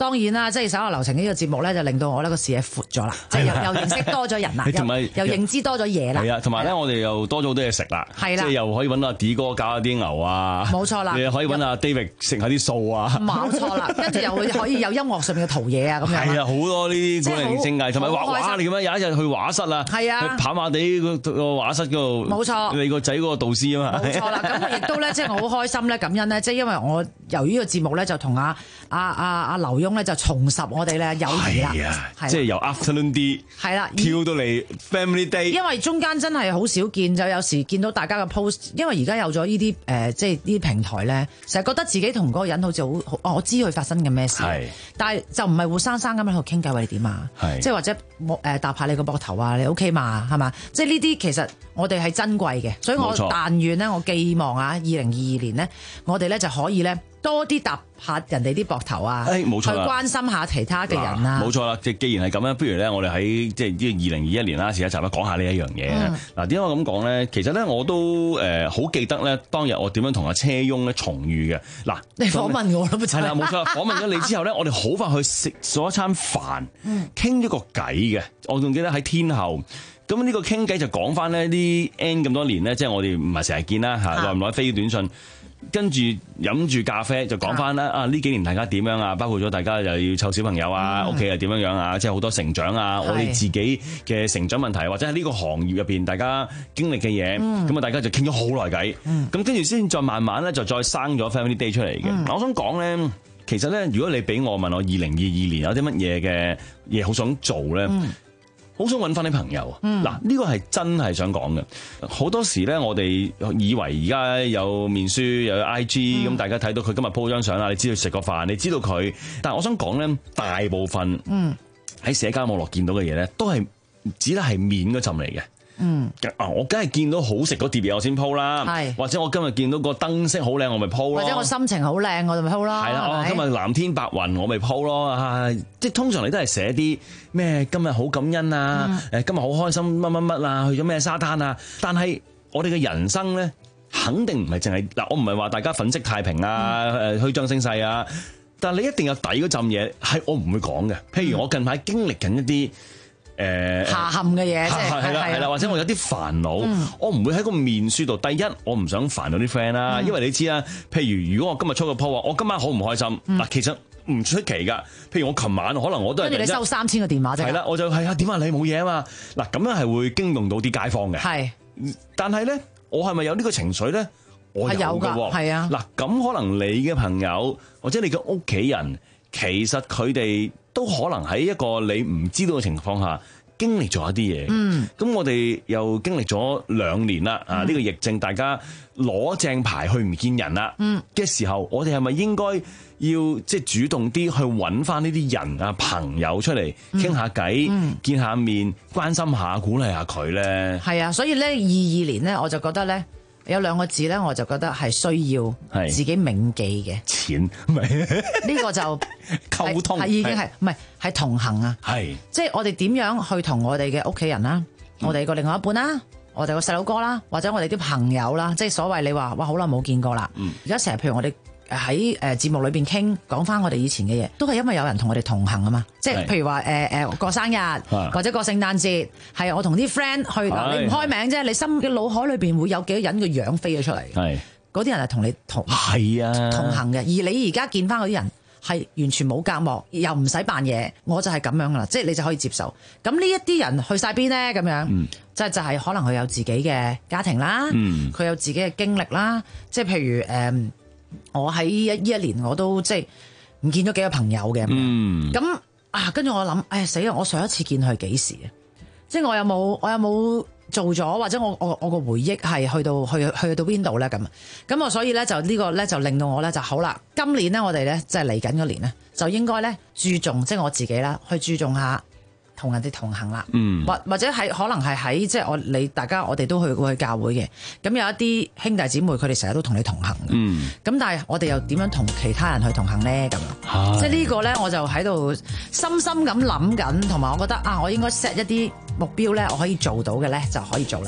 S19: 當然啦，即係手下留情呢個節目咧，就令到我呢個視野闊咗啦，即係又又認識多咗人啦，又又認知多咗嘢啦。
S12: 係啊，同埋咧，我哋又多咗好多嘢食啦。係啦，即係又可以揾阿 D 哥搞下啲牛啊。冇錯啦，你可以揾阿 David 食下啲素啊。冇錯啦，跟住又會可以有音樂上面嘅陶嘢啊咁樣。係啊，好多呢啲古靈精藝，同埋畫畫你咁樣有一日去畫室啊，係啊，去跑馬地個個畫室嗰度。冇錯，你個仔嗰個導師啊嘛。冇錯啦，咁亦都咧，即係我好開心咧，感恩咧，即係因為我由於個節目咧就同阿阿阿阿劉墉咧就重拾我哋咧友誼啦。係啊，即係由 Afternoon D 係啦跳到嚟 Family Day。因為中間真係好少見，就有時見到大家嘅 post， 因為而家有咗呢啲誒，即係呢啲平台咧，成日覺得自己同嗰個人好似好好，哦，我知佢發生嘅咩事，但係就唔係活生生咁喺度傾偈，喂你點啊？即係或者誒搭下你個膊頭啊，你 OK 嘛？係嘛？即係呢啲其實我哋係珍貴嘅，所以我但願咧，我寄望啊，二零二二年呢，我哋咧就可以咧多啲搭下人哋啲膊頭啊，冇錯，去關心下其他嘅人啊。冇錯啦，即既然係咁樣，不如咧我哋喺即係呢個二零二一年啦，試一集啦，講下呢一樣嘢。嗱、嗯，點解我咁講咧？其實咧我都誒好、呃、記得咧，當日我點樣同阿車翁咧重遇嘅。嗱，你訪問我啦，係啦，冇錯。訪問咗你之後咧，我哋好快去食咗一餐飯，傾咗個偈嘅。我仲記得喺天后。咁呢個傾偈就講翻呢啲 N 咁多年咧，即係我哋唔係成日見啦嚇，耐唔耐飛短信，跟住飲住咖啡就講翻啦啊！呢幾年大家點樣啊？包括咗大家又要湊小朋友啊，屋企又點樣樣啊？即係好多成長啊！我哋自己嘅成長問題，或者喺呢個行業入邊大家經歷嘅嘢，咁啊大家就傾咗好耐偈。咁跟住先再慢慢咧就再生咗 Family Day 出嚟嘅。嗯、我想講咧，其實咧，如果你俾我問我二零二二年有啲乜嘢嘅嘢好想做咧？嗯好想揾翻啲朋友，嗱呢、嗯、個係真係想講嘅。好多時咧，我哋以為而家有面書又有 I G，咁、嗯、大家睇到佢今日 po 張相啦，你知道食個飯，你知道佢。但係我想講咧，大部分喺社交網絡見到嘅嘢咧，都係只得係面嗰陣嚟嘅。嗯，啊，我梗係見到好食嗰碟嘢我先 po 啦，係或者我今日見到個燈飾好靚我咪 po 咯，或者我心情好靚我就咪 po 咯，係啦，我今日藍天白雲我咪 po 咯，啊，即係通常你都係寫啲咩今日好感恩啊，誒、嗯、今日好開心乜乜乜啊，去咗咩沙灘啊，但係我哋嘅人生咧肯定唔係淨係嗱，我唔係話大家粉飾太平啊，誒、嗯、虛張聲勢啊，但係你一定有底嗰陣嘢係我唔會講嘅，譬如我近排經歷緊一啲。誒下陷嘅嘢，即係係啦係啦，或者我有啲煩惱，嗯、我唔會喺個面書度。第一，我唔想煩到啲 friend 啦，嗯、因為你知啦。譬如如果我今日出個 po 話，我今晚好唔開心嗱，嗯、其實唔出奇噶。譬如我琴晚可能我都係跟住你收三千個電話啫。係啦，我就係啊，點啊，你冇嘢啊嘛。嗱，咁樣係會驚動到啲街坊嘅。係，但係咧，我係咪有呢個情緒咧？我有㗎喎。係啊。嗱，咁可能你嘅朋友或者你嘅屋企人，其實佢哋。都可能喺一個你唔知道嘅情況下經歷咗一啲嘢。嗯，咁我哋又經歷咗兩年啦。嗯、啊，呢、呢個疫症，大家攞正牌去唔見人啦。嗯嘅時候，我哋係咪應該要即係主動啲去揾翻呢啲人啊朋友出嚟傾下偈，嗯、見下面，關心下，鼓勵下佢咧？係啊，所以咧，二二年咧，我就覺得咧。有兩個字咧，我就覺得係需要自己銘記嘅錢，呢個就溝通係已經係唔係係同行啊？係即係我哋點樣去同我哋嘅屋企人啦，嗯、我哋個另外一半啦，我哋個細佬哥啦，或者我哋啲朋友啦，即係所謂你話哇好耐冇見過啦，而家成日譬如我哋。喺誒節目裏邊傾講翻我哋以前嘅嘢，都係因為有人同我哋同行啊嘛！即係譬如話誒誒過生日或者過聖誕節，係我同啲 friend 去，你唔開名啫，你心嘅腦海裏邊會有幾多人嘅樣飛咗出嚟？係嗰啲人係同你同係啊同行嘅，而你而家見翻嗰啲人係完全冇隔膜，又唔使扮嘢，我就係咁樣噶啦，即係你就可以接受。咁呢一啲人去晒邊咧？咁樣即係就係可能佢有自己嘅家庭啦，佢、嗯、有自己嘅經歷啦，即係譬如誒。呃我喺一呢一年我都即係唔見咗幾個朋友嘅，咁、嗯、啊跟住我諗，哎死啦！我上一次見佢係幾時啊？即係我有冇我有冇做咗，或者我我我個回憶係去到去去到邊度咧？咁咁我所以咧就呢個咧就令到我咧就好啦。今年咧我哋咧即係嚟緊嗰年咧就應該咧注重即係我自己啦，去注重下。同人哋同行啦，嗯、或或者係可能係喺即係我你大家我哋都去過去教會嘅，咁有一啲兄弟姊妹佢哋成日都同你同行嘅，咁、嗯、但係我哋又點樣同其他人去同行咧？咁樣，即係呢個咧我就喺度深深咁諗緊，同埋我覺得啊，我應該 set 一啲目標咧，我可以做到嘅咧就可以做啦。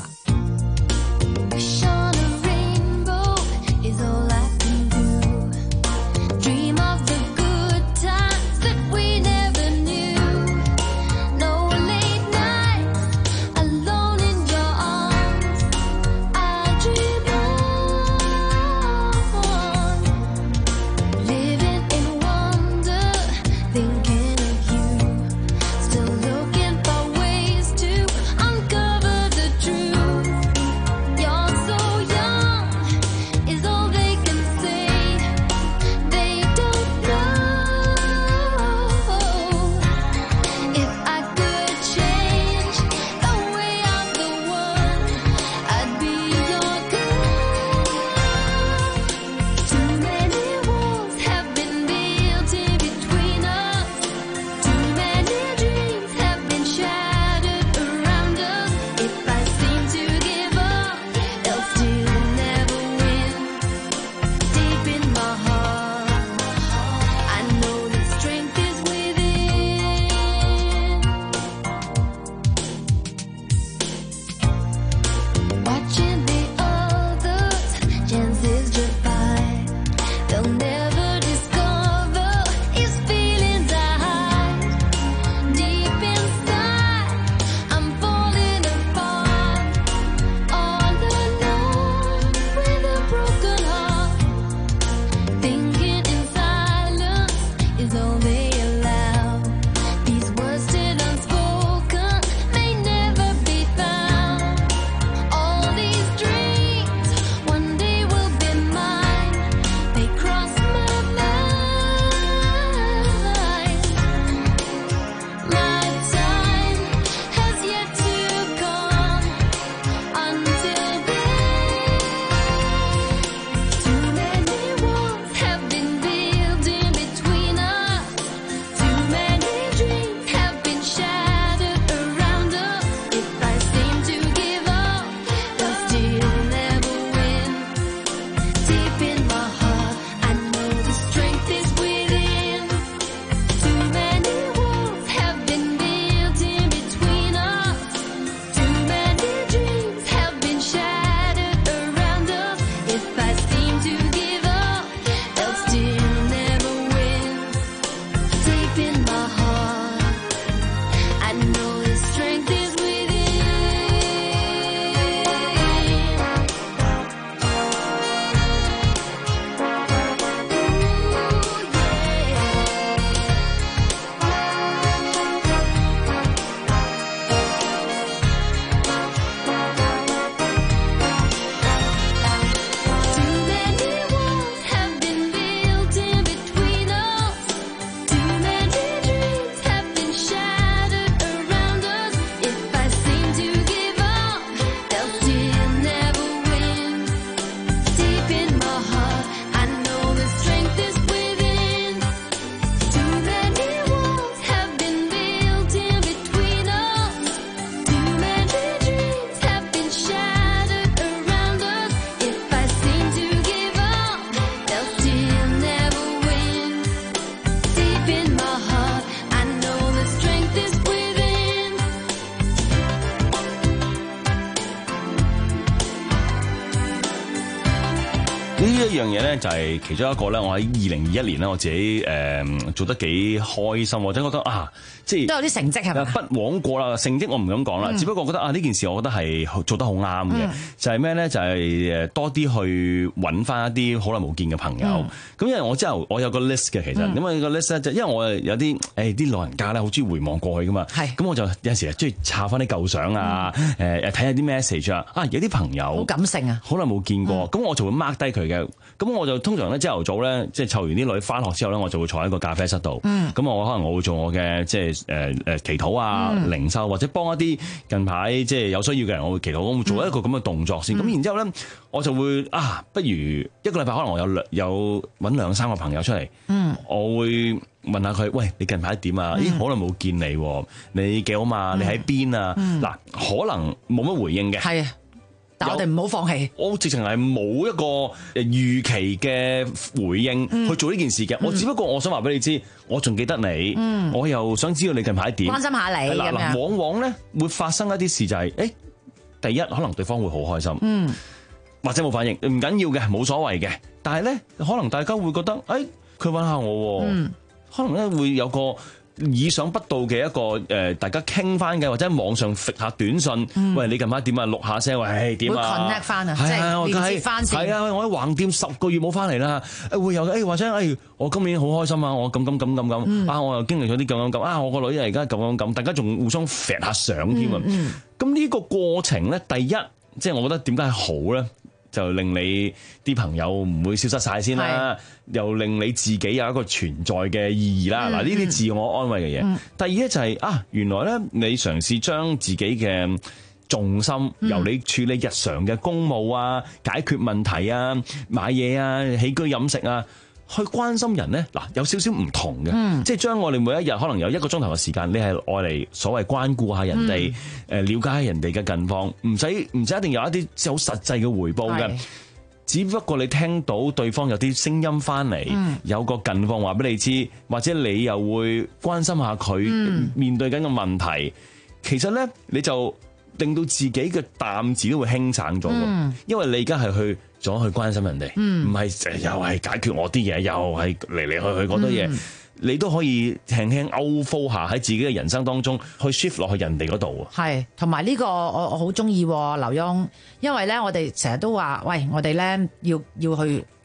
S12: 呢一樣嘢咧就係其中一個咧，我喺二零二一年咧，我自己誒、呃、做得幾開心，或者覺得啊，即係
S19: 都有啲成績係咪？
S12: 不枉過啦，成績我唔敢講啦，嗯、只不過覺得啊呢件事我覺得係做得好啱嘅，嗯、就係咩咧？就係誒多啲去揾翻一啲好耐冇見嘅朋友。咁、嗯、因為我之後我有個 list 嘅，其實因為個 list 咧就因為我有啲誒啲老人家咧好中意回望過去噶嘛，咁是我就有陣時中意查翻啲舊相啊，誒誒睇下啲 message 啊，啊有啲朋友好
S19: 感性啊，
S12: 好耐冇見過，咁、嗯、我就會 mark 低佢嘅。咁我就通常咧朝頭早咧，即係湊完啲女翻學之後咧，我就會坐喺個咖啡室度。咁、嗯、我可能我會做我嘅即係誒誒祈禱啊、嗯、靈修，或者幫一啲近排即係有需要嘅人，我會祈禱，我會做一個咁嘅動作先。咁、嗯、然之後咧，我就會啊，不如一個禮拜可能我有兩有揾兩三個朋友出嚟，嗯、我會問下佢，喂，你近排點啊？咦，好耐冇見你，你幾好嘛？你喺邊啊？嗱、嗯，可能冇乜回應嘅。係啊。
S19: 但我哋唔好放棄，
S12: 我直情係冇一個預期嘅回應去做呢件事嘅。嗯、我只不過我想話俾你知，我仲記得你，嗯、我又想知道你近排點，
S19: 關心下你。
S12: 嗱嗱，往往咧會發生一啲事就係、是，誒，第一可能對方會好開心，嗯、或者冇反應，唔緊要嘅，冇所謂嘅。但係咧，可能大家會覺得，誒、哎，佢揾下我，嗯、可能咧會有個意想不到嘅一個誒，大家傾翻嘅，或者喺網上揈下短信，嗯、喂，你近排點啊？錄下聲，喂，點啊？
S19: 會 connect 翻啊，即係連接翻先。係啊，我喺橫店十個月冇翻嚟啦，誒會有誒，或者誒，我今年好開心啊，我咁咁咁咁咁啊，我又經歷咗啲咁咁咁啊，我個女而家咁咁咁，大家仲互相揈下相添啊。咁呢、嗯嗯、個過程咧，第一，即係我覺得點解好咧？就令你啲朋友唔會消失晒先啦，是又令你自己有一個存在嘅意義啦。嗱、嗯，呢啲自我安慰嘅嘢。嗯、第二咧就係、是、啊，原來咧你嘗試將自己嘅重心由你處理日常嘅公務啊、解決問題啊、買嘢啊、起居飲食啊，去關心人咧，嗱有少少唔同嘅，嗯、即係將我哋每一日可能有一個鐘頭嘅時間，你係愛嚟所謂關顧下人哋，誒、嗯、了解下人哋嘅近況，唔使唔使一定有一啲好實際嘅回報嘅，是只不過你聽到對方有啲聲音翻嚟，嗯、有個近況話俾你知，或者你又會關心下佢面對緊嘅問題，嗯、其實咧你就令到自己嘅擔子都會輕省咗，嗯、因為你而家係去咗去關心人哋，唔係又係解決我啲嘢，又係嚟嚟去去嗰多嘢，嗯、你都可以輕輕歐敷下喺自己嘅人生當中去 shift 落去人哋嗰度。係，同埋呢個我我好中意劉墉，因為咧我哋成日都話，喂，我哋咧要要去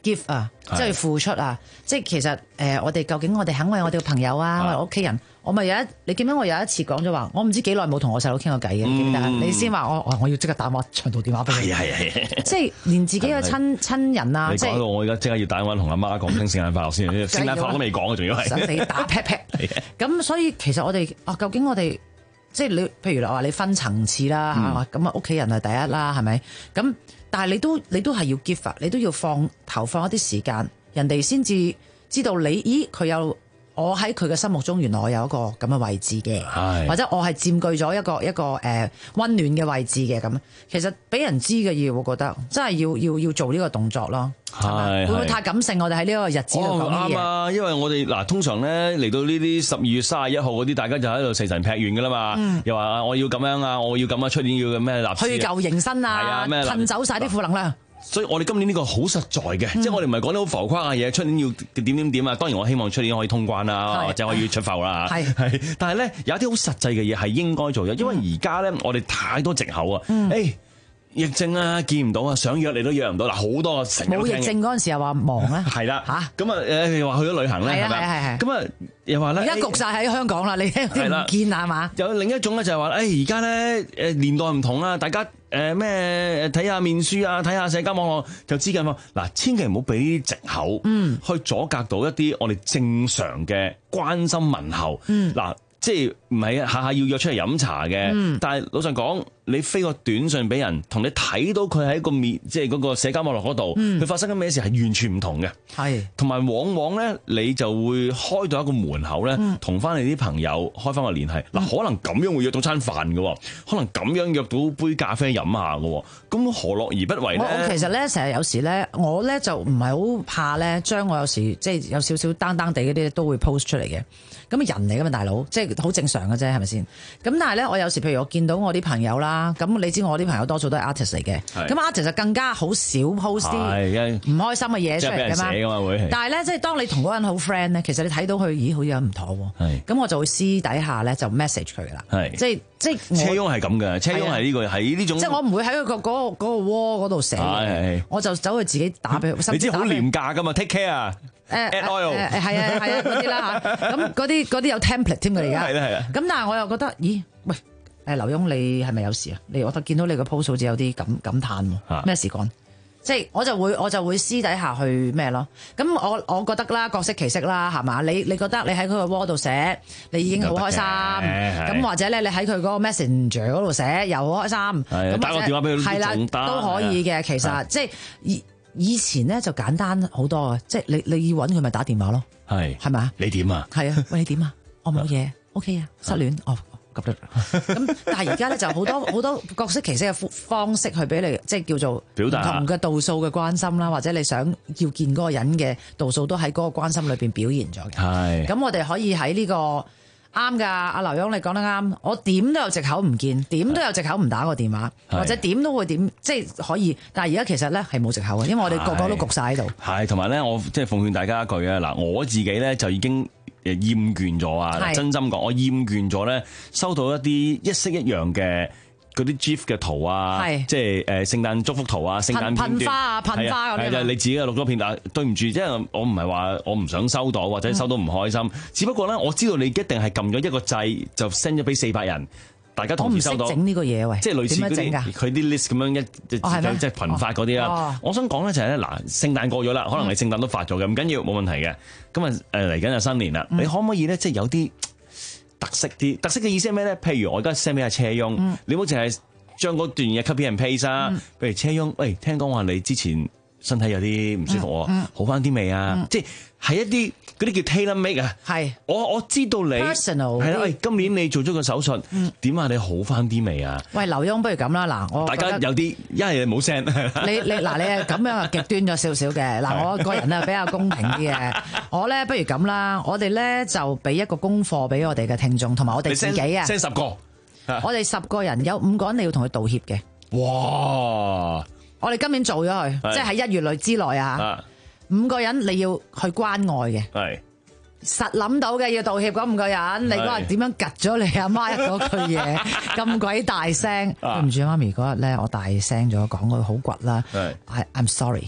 S19: give 啊，即係付出啊，即係其實誒、呃，我哋究竟我哋肯為我哋嘅朋友啊，我哋屋企人，我咪有一，你記唔記得我有一次講咗話，我唔知幾耐冇同我細佬傾過偈嘅，記唔記得？你先話我，我要即刻打我長途電話俾你，
S12: 係係係，
S19: 即係連自己嘅親親人啊，
S12: 你講到我而家即刻要打電話同阿媽講聲聖誕快樂先，聖誕快樂都未講啊，仲要係
S19: 想你打 pat pat，咁所以其實我哋啊，究竟我哋即係你，譬如話你分層次啦嚇，咁啊屋企人係第一啦，係咪？咁但係你都你都係要 give 啊，你都要放投放一啲時間，人哋先至知道你，咦佢有我喺佢嘅心目中，原來我有一個咁嘅位置嘅，或者我係佔據咗一個一個誒溫、呃、暖嘅位置嘅咁。其實俾人知嘅嘢，我覺得真係要要要做呢個動作咯。係會唔會太感性？我哋喺呢個日子度講啲嘢。啱啊，
S12: 因為我哋嗱通常咧嚟到呢啲十二月三十一號嗰啲，大家就喺度誓神劈願噶啦嘛。嗯、又話我要咁樣啊，我要咁啊，出年要咩立志
S19: 去舊迎新啊，褪走晒啲負能量。
S12: 所以我哋今年呢個好實在嘅，嗯、即係我哋唔係講啲好浮誇嘅嘢，出年要點點點啊！當然我希望出年可以通關啦，或者可以出埠啦。係係，但係咧有啲好實際嘅嘢係應該做嘅，因為而家咧我哋太多藉口啊！誒、嗯。欸疫症啊，見唔到啊，想約你都約唔到。嗱，好多成日冇
S19: 疫症嗰陣時又話忙咧，
S12: 係啦嚇。咁啊誒，又話去咗旅行咧，係咪？咁啊又話咧，
S19: 而家焗晒喺香港啦，你聽唔見啊嘛？
S12: 有另一種咧就係話誒，而家咧誒年代唔同啦，大家誒咩睇下面書啊，睇下社交網絡就知緊喎。嗱，千祈唔好俾啲藉口，嗯，去阻隔到一啲我哋正常嘅關心問候，嗯，嗱。即係唔係下下要約出嚟飲茶嘅，嗯、但係老實講，你飛個短信俾人，同你睇到佢喺個面，即係嗰個社交網絡嗰度，佢、嗯、發生緊咩事係完全唔同嘅。係，同埋往往咧，你就會開到一個門口咧，同翻你啲朋友開翻個聯繫。嗱、嗯，可能咁樣會約到餐飯嘅，可能咁樣約到杯咖啡飲下嘅，咁何樂而不為咧？
S19: 我其實咧成日有時咧，我咧就唔係好怕咧，將我有時即係有少少單單地嗰啲都會 post 出嚟嘅。咁人嚟噶嘛，大佬，即係好正常嘅啫，係咪先？咁但係咧，我有時譬如我見到我啲朋友啦，咁你知我啲朋友多數都係 artist 嚟嘅，咁 artist 就更加好少 post 啲唔開心嘅嘢出嚟㗎嘛。但係咧，即係當你同嗰個人好 friend 咧，其實你睇到佢，咦，好似有唔妥喎。咁我就會私底下咧就 message 佢㗎啦。即係即係車
S12: 翁係咁嘅，車翁係呢個係呢種。
S19: 即係我唔會喺佢個嗰個嗰個 wall 嗰度寫嘅，我就走去自己打俾佢。
S12: 你知好廉價㗎嘛 ，take care 啊！
S19: 誒誒誒係啊係啊嗰啲啦嚇，咁嗰啲嗰啲有 template 添㗎而家。係啦係啦。咁但係我又覺得，咦喂誒劉墉你係咪有事啊？你我見到你個 post 好似有啲感感嘆喎，咩事講？即係我就會我就會私底下去咩咯？咁我我覺得啦，各色其色啦，係嘛？你你覺得你喺佢個 wall 度寫，你已經好開心。咁或者咧，你喺佢嗰個 messenger 嗰度寫又好開心。咁
S12: 打個電話俾佢，
S19: 係啦都可以嘅。其實即係以以前咧就簡單好多啊！即係你你要揾佢咪打電話咯。係係咪？
S12: 你點啊？
S19: 係啊，喂你點啊？我冇嘢 ，OK 啊，失戀哦。咁，但係而家咧就好多好多各式其式嘅方式去俾你，即係叫做唔同嘅度數嘅關心啦，或者你想要見嗰個人嘅度數都喺嗰個關心裏邊表現咗嘅。係，咁我哋可以喺呢個啱㗎，阿劉墉你講得啱，我點都有藉口唔見，點都有藉口唔打個電話，或者點都會點，即係可以。但係而家其實咧係冇藉口嘅，因為我哋個個都焗晒喺度。係，同埋咧，我即係奉勸大家一句啊，嗱，我自己咧就已經誒厭倦咗啊！真心講，我厭倦咗咧，收到一啲一式一樣嘅嗰啲 GIF 嘅圖啊，即係誒聖誕祝福圖啊，聖誕片段噴花啊，噴花咁樣。係啊，你自己錄咗片，但對唔住，即係我唔係話我唔想收到或者收到唔開心，嗯、只不過咧，我知道你一定係撳咗一個掣就 send 咗俾四百人。大家同時收到，我唔識整呢個嘢喂，即係類似嗰啲佢啲 list 咁樣一即係群發嗰啲啦。哦、我想講咧就係咧嗱，聖誕過咗啦，可能你聖誕都發咗嘅，唔緊要，冇問題嘅。咁啊誒嚟緊就新年啦，嗯、你可唔可以咧即係有啲特色啲？特色嘅意思係咩咧？譬如我而家 send 俾阿車翁，嗯、你唔好淨係將嗰段嘢 copy and paste 啊。譬、嗯、如車翁，喂，聽講話你之前身體有啲唔舒服喎，嗯嗯、好翻啲未啊？嗯、即係係一啲。嗰啲叫 tailor make 啊，係我我知道你 personal 係啦。喂，今年你做咗個手術，點啊？你好翻啲未啊？喂，劉墉不如咁啦，嗱，我大家有啲一係冇聲。你你嗱，你係咁樣啊，極端咗少少嘅。嗱，我個人啊比較公平啲嘅。我咧不如咁啦，我哋咧就俾一個功課俾我哋嘅聽眾同埋我哋自己啊。send 十個，我哋十個人有五個人你要同佢道歉嘅。哇！我哋今年做咗佢，即係喺一月內之內啊。五個人你要去關愛嘅，係實諗到嘅要道歉嗰五個人，你嗰日點樣夾咗你阿媽嗰句嘢咁鬼大聲？對唔住媽咪嗰日咧，我大聲咗講佢好倔啦，係 I'm sorry，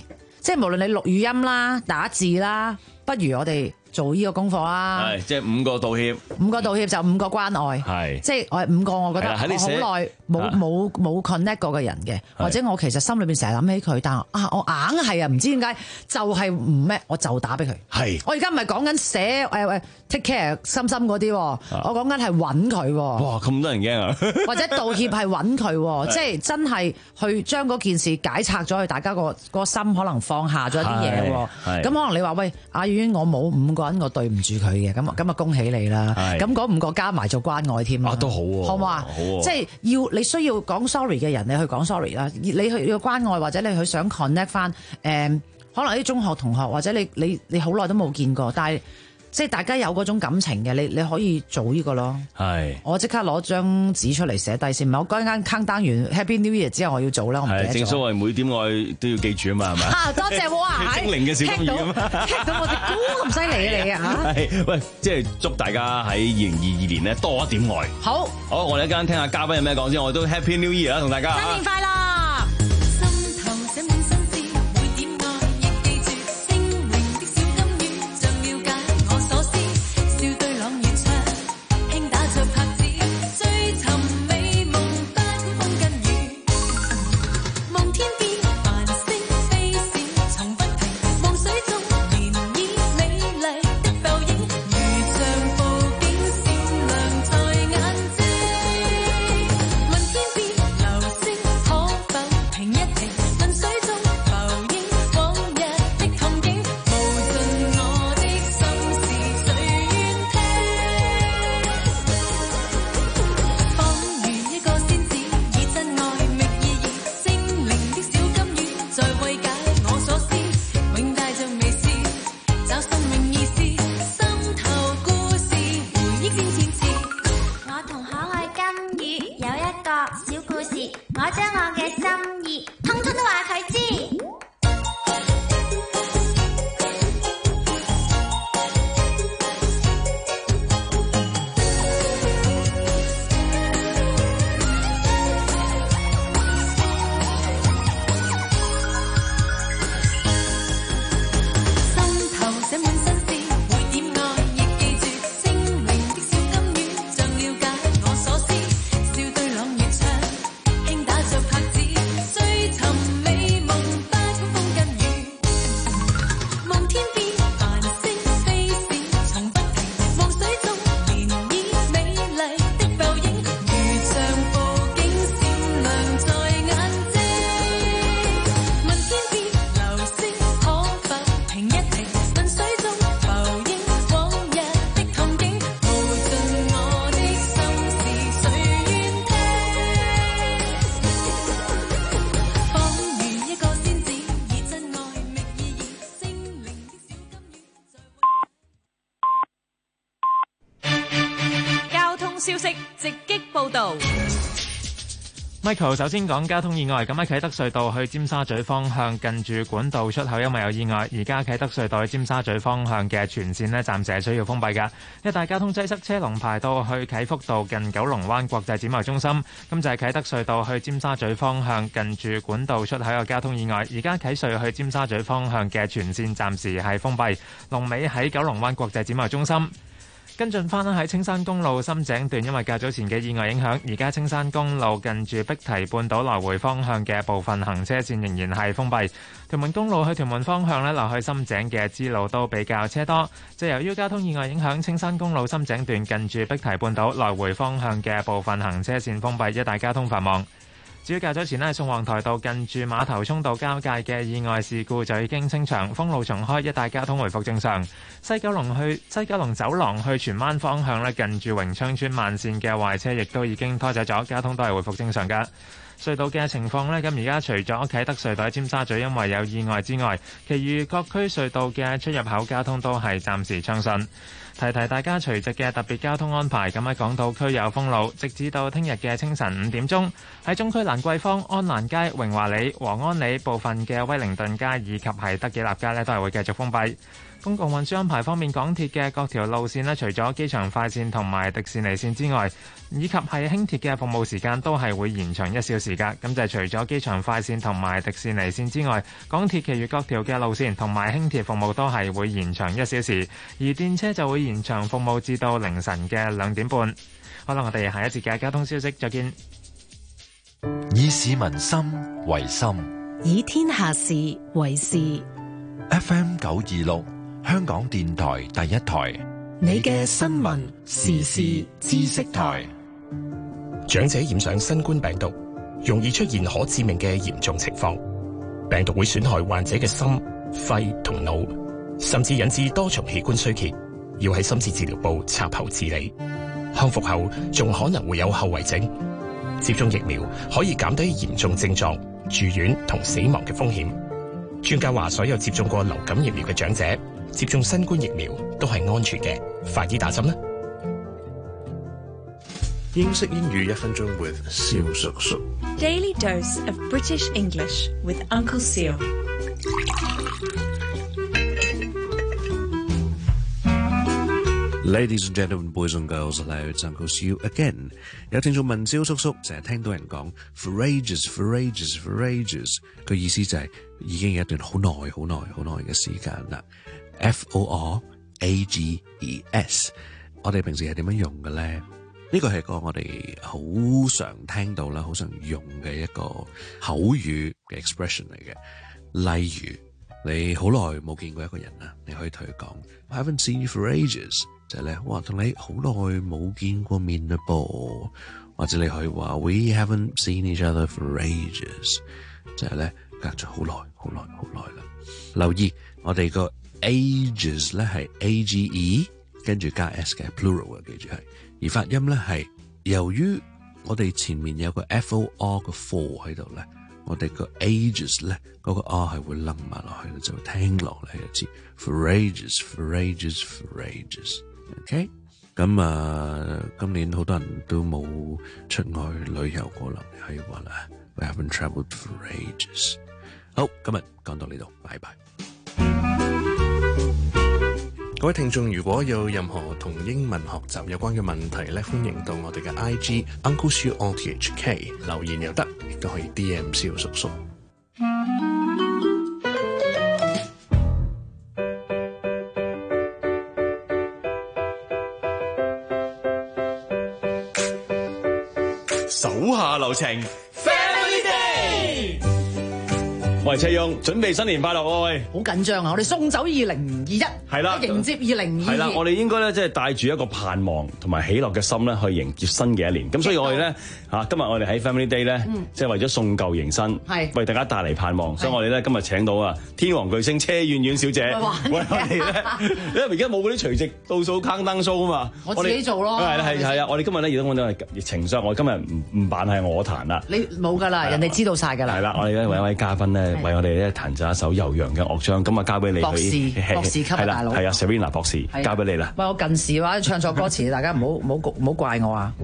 S19: 即係無論你錄語音啦、打字啦，不如我哋做呢個功課啊！
S12: 係，即係五個道歉，
S19: 五個道歉就五個關愛，
S12: 係，
S19: 即係我係五個，我覺得我好耐冇冇冇 connect 過嘅人嘅，或者我其實心裏邊成日諗起佢，但係啊，我硬係啊，唔知點解就係唔咩，我就打俾佢。
S12: 係，
S19: 我而家唔係講緊寫誒誒 take care 心心嗰啲，我講緊係揾佢。
S12: 哇，咁多人驚啊！
S19: 或者道歉係揾佢，即係真係去將嗰件事解拆咗，去大家個個心可能放下咗一啲嘢。咁可能你話喂，阿婉我冇五個。我對唔住佢嘅，咁咁啊恭喜你啦！咁嗰五個加埋做關愛添啊，
S12: 都好喎，
S19: 好唔好啊？即係要你需要講 sorry 嘅人，你去講 sorry 啦。你去要關愛，或者你去想 connect 翻，誒，可能啲中學同學，或者你你你好耐都冇見過，但係即係大家有嗰種感情嘅，你你可以做呢個咯。係，我即刻攞張紙出嚟寫低先，唔係我嗰間 count down 完 Happy New Year 之後我要做啦，我唔記得咗。正所謂每點愛都要記住啊嘛，係咪？啊，多謝哇！
S12: 精靈嘅小金魚啊嘛，
S19: 聽到我隻歌咁犀利嘅你啊嚇！
S12: 係，喂，即係祝大家喺二零二二年咧多一點愛。好，好，我哋一陣聽下嘉賓有咩講先，我都 Happy New Year 啦，同大家。
S19: 新年快樂！
S2: 消息直擊報導。
S3: Michael 首先講交通意外，咁喺啟德隧道去尖沙咀方向近住管道出口，因為有意外，而家啟德隧道去尖沙咀方向嘅全線呢暫時係需要封閉㗎。一帶交通擠塞，車龍排到去啟福道近九龍灣國際展貿中心。咁就係啟德隧道去尖沙咀方向近住管道出口嘅交通意外，而家啟隧去尖沙咀方向嘅全線暫時係封閉，龍尾喺九龍灣國際展貿中心。跟進翻喺青山公路深井段，因為較早前嘅意外影響，而家青山公路近住碧堤半島來回方向嘅部分行車線仍然係封閉。屯門公路去屯門方向呢，落去深井嘅支路都比較車多，就由於交通意外影響，青山公路深井段近住碧堤半島來回方向嘅部分行車線封閉，一帶交通繁忙。至於較早前呢，宋皇台道近住馬頭涌道交界嘅意外事故就已經清場，封路重開，一帶交通回復正常。西九龍去西九龍走廊去荃灣方向呢，近住榮昌村慢線嘅壞車亦都已經拖走咗，交通都係回復正常㗎。隧道嘅情況呢，咁而家除咗啟德隧道喺尖沙咀因為有意外之外，其餘各區隧道嘅出入口交通都係暫時暢順。提提大家除夕嘅特別交通安排，咁喺港島區有封路，直至到聽日嘅清晨五點鐘。喺中區蘭桂坊、安蘭街、榮華里、和安里部分嘅威靈頓街以及係德己立街呢，都係會繼續封閉。 公共運輸安排方面，港鐵嘅各條路線呢，除咗機場快線同埋迪士尼線之外，以及係輕鐵嘅服務時間都係會延長一小時㗎。咁就係除咗機場快線同埋迪士尼線之外，港鐵其餘各條嘅路線同埋輕鐵服務都係會延長一小時，而電車就會延長服務至到凌晨嘅兩點半。好啦，我哋下一節嘅交通消息再見。
S4: 以市民心為心，
S15: 以天下事為事。
S4: F M 九二六，香港電台第一台，
S15: 你嘅新聞時事知識台。
S9: 長者染上新冠病毒，容易出現可致命嘅嚴重情況。病毒會損害患者嘅心、肺同腦，甚至引致多重器官衰竭，要喺深切治療部插喉治理。康復後仲可能會有後遺症。接種疫苗可以減低嚴重症狀、住院同死亡嘅風險。專家話，所有接種過流感疫苗嘅長者接種新冠疫苗都係安全嘅，快啲打針啦！
S20: 英式英語一分鐘 with 蕭叔叔。
S21: Daily dose of British English with Uncle Seal。
S20: Ladies and gentlemen, boys and girls, hello, it's Uncle Sue again. 有聽眾問蕭叔叔，成日聽到人講 for ages, for ages, for ages， 個意思就係已經有一段好耐、好耐、好耐嘅時間啦。F O R A G E S， 我哋平時係點樣用嘅咧？呢個係個我哋好常聽到啦、好常用嘅一個口語嘅 expression 嚟嘅。例如你好耐冇見過一個人啦，你可以同佢講 I haven't seen you for ages。就係咧，哇，同你好耐冇見過面啦噃，或者你可以話 We haven't seen each other for ages， 就係咧隔咗好耐、好耐、好耐啦。留意我哋個 ages 咧係 A G E 跟住加 S 嘅 plural 嘅，記住係。而發音咧係由於我哋前面有個 F O R 個 for 喺度咧，我哋個 ages 咧嗰個 R 係會冧埋落去，就聽落嚟一次 for ages, for ages, for ages。OK， 咁啊，今年好多人都冇出外旅遊過啦，你可以話啦 We haven't travelled for ages。好，今日講到呢度，拜拜。各位聽眾，如果有任何同英文學習有關嘅問題咧，歡迎到我哋嘅 I G Uncle Sue R T H K 留言又得，亦都可以 D M 蕭叔叔。
S22: 手下留情 ，Family Day。喂，車勇，準備新年快樂喎！喂，
S19: 好緊張啊！我哋送走二零二一，
S22: 係啦，
S19: 迎接二零二二。
S22: 係啦，我哋應該咧即係帶住一個盼望同埋喜樂嘅心咧，去迎接新嘅一年。咁所以我哋咧嚇，今日我哋喺 Family Day 咧，即係為咗送舊迎新，係為大家帶嚟盼望。所以我哋咧今日請到啊天王巨星車婉婉小姐，為我哋咧，因為而家冇嗰啲除夕倒數 countdown show 啊嘛，
S19: 我自己做咯。
S22: 係啦，係係啊！我哋今日咧亦都講到係疫情上，我今日唔唔扮係我彈啦。
S19: 你冇㗎啦，人哋知道晒㗎啦。
S22: 係啦，我哋咧為一位嘉賓咧，為我哋咧彈奏一首悠揚嘅樂章，咁啊交俾你。
S19: 博士，博士級大佬。
S22: 係啊 Serena 博士，交俾你啦。
S19: 喂，我近視嘅話唱錯歌詞，大家唔好唔好唔好怪我啊！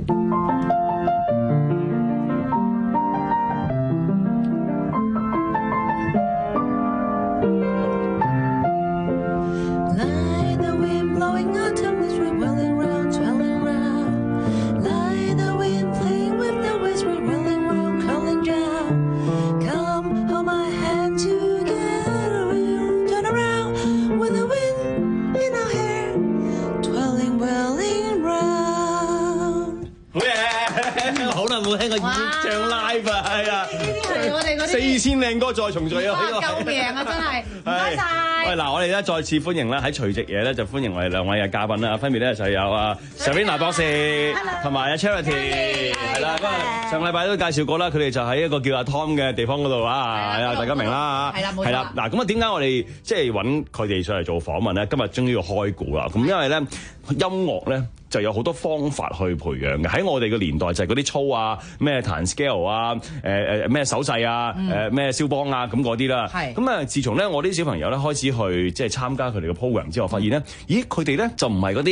S22: 冇聽過演唱 live 啊，係啊！
S19: 我哋嗰啲
S22: 四千靚歌再重聚啊！
S19: 救命啊！真係唔該晒。
S22: 喂，嗱，我哋咧再次歡迎咧喺除夕夜咧就歡迎我哋兩位嘅嘉賓啦，分別咧就有啊 Serena 博士同埋啊 Charity， 係啦。咁啊上禮拜都介紹過啦，佢哋就喺一個叫阿 Tom 嘅地方嗰度啊，係啊，大家明啦嚇。係啦，冇錯。係啦，嗱，咁啊點解我哋即係揾佢哋上嚟做訪問咧？今日終於要開估啦。咁因為咧音樂咧就有好多方法去培養嘅。喺我哋嘅年代就係嗰啲操啊，咩彈 scale 啊，誒誒咩手勢啊，誒咩肖邦啊咁嗰啲啦。係。咁啊，自從咧我啲小朋友咧開始去即係參加佢哋嘅 program 之後，發現咧，咦佢哋咧就唔係嗰啲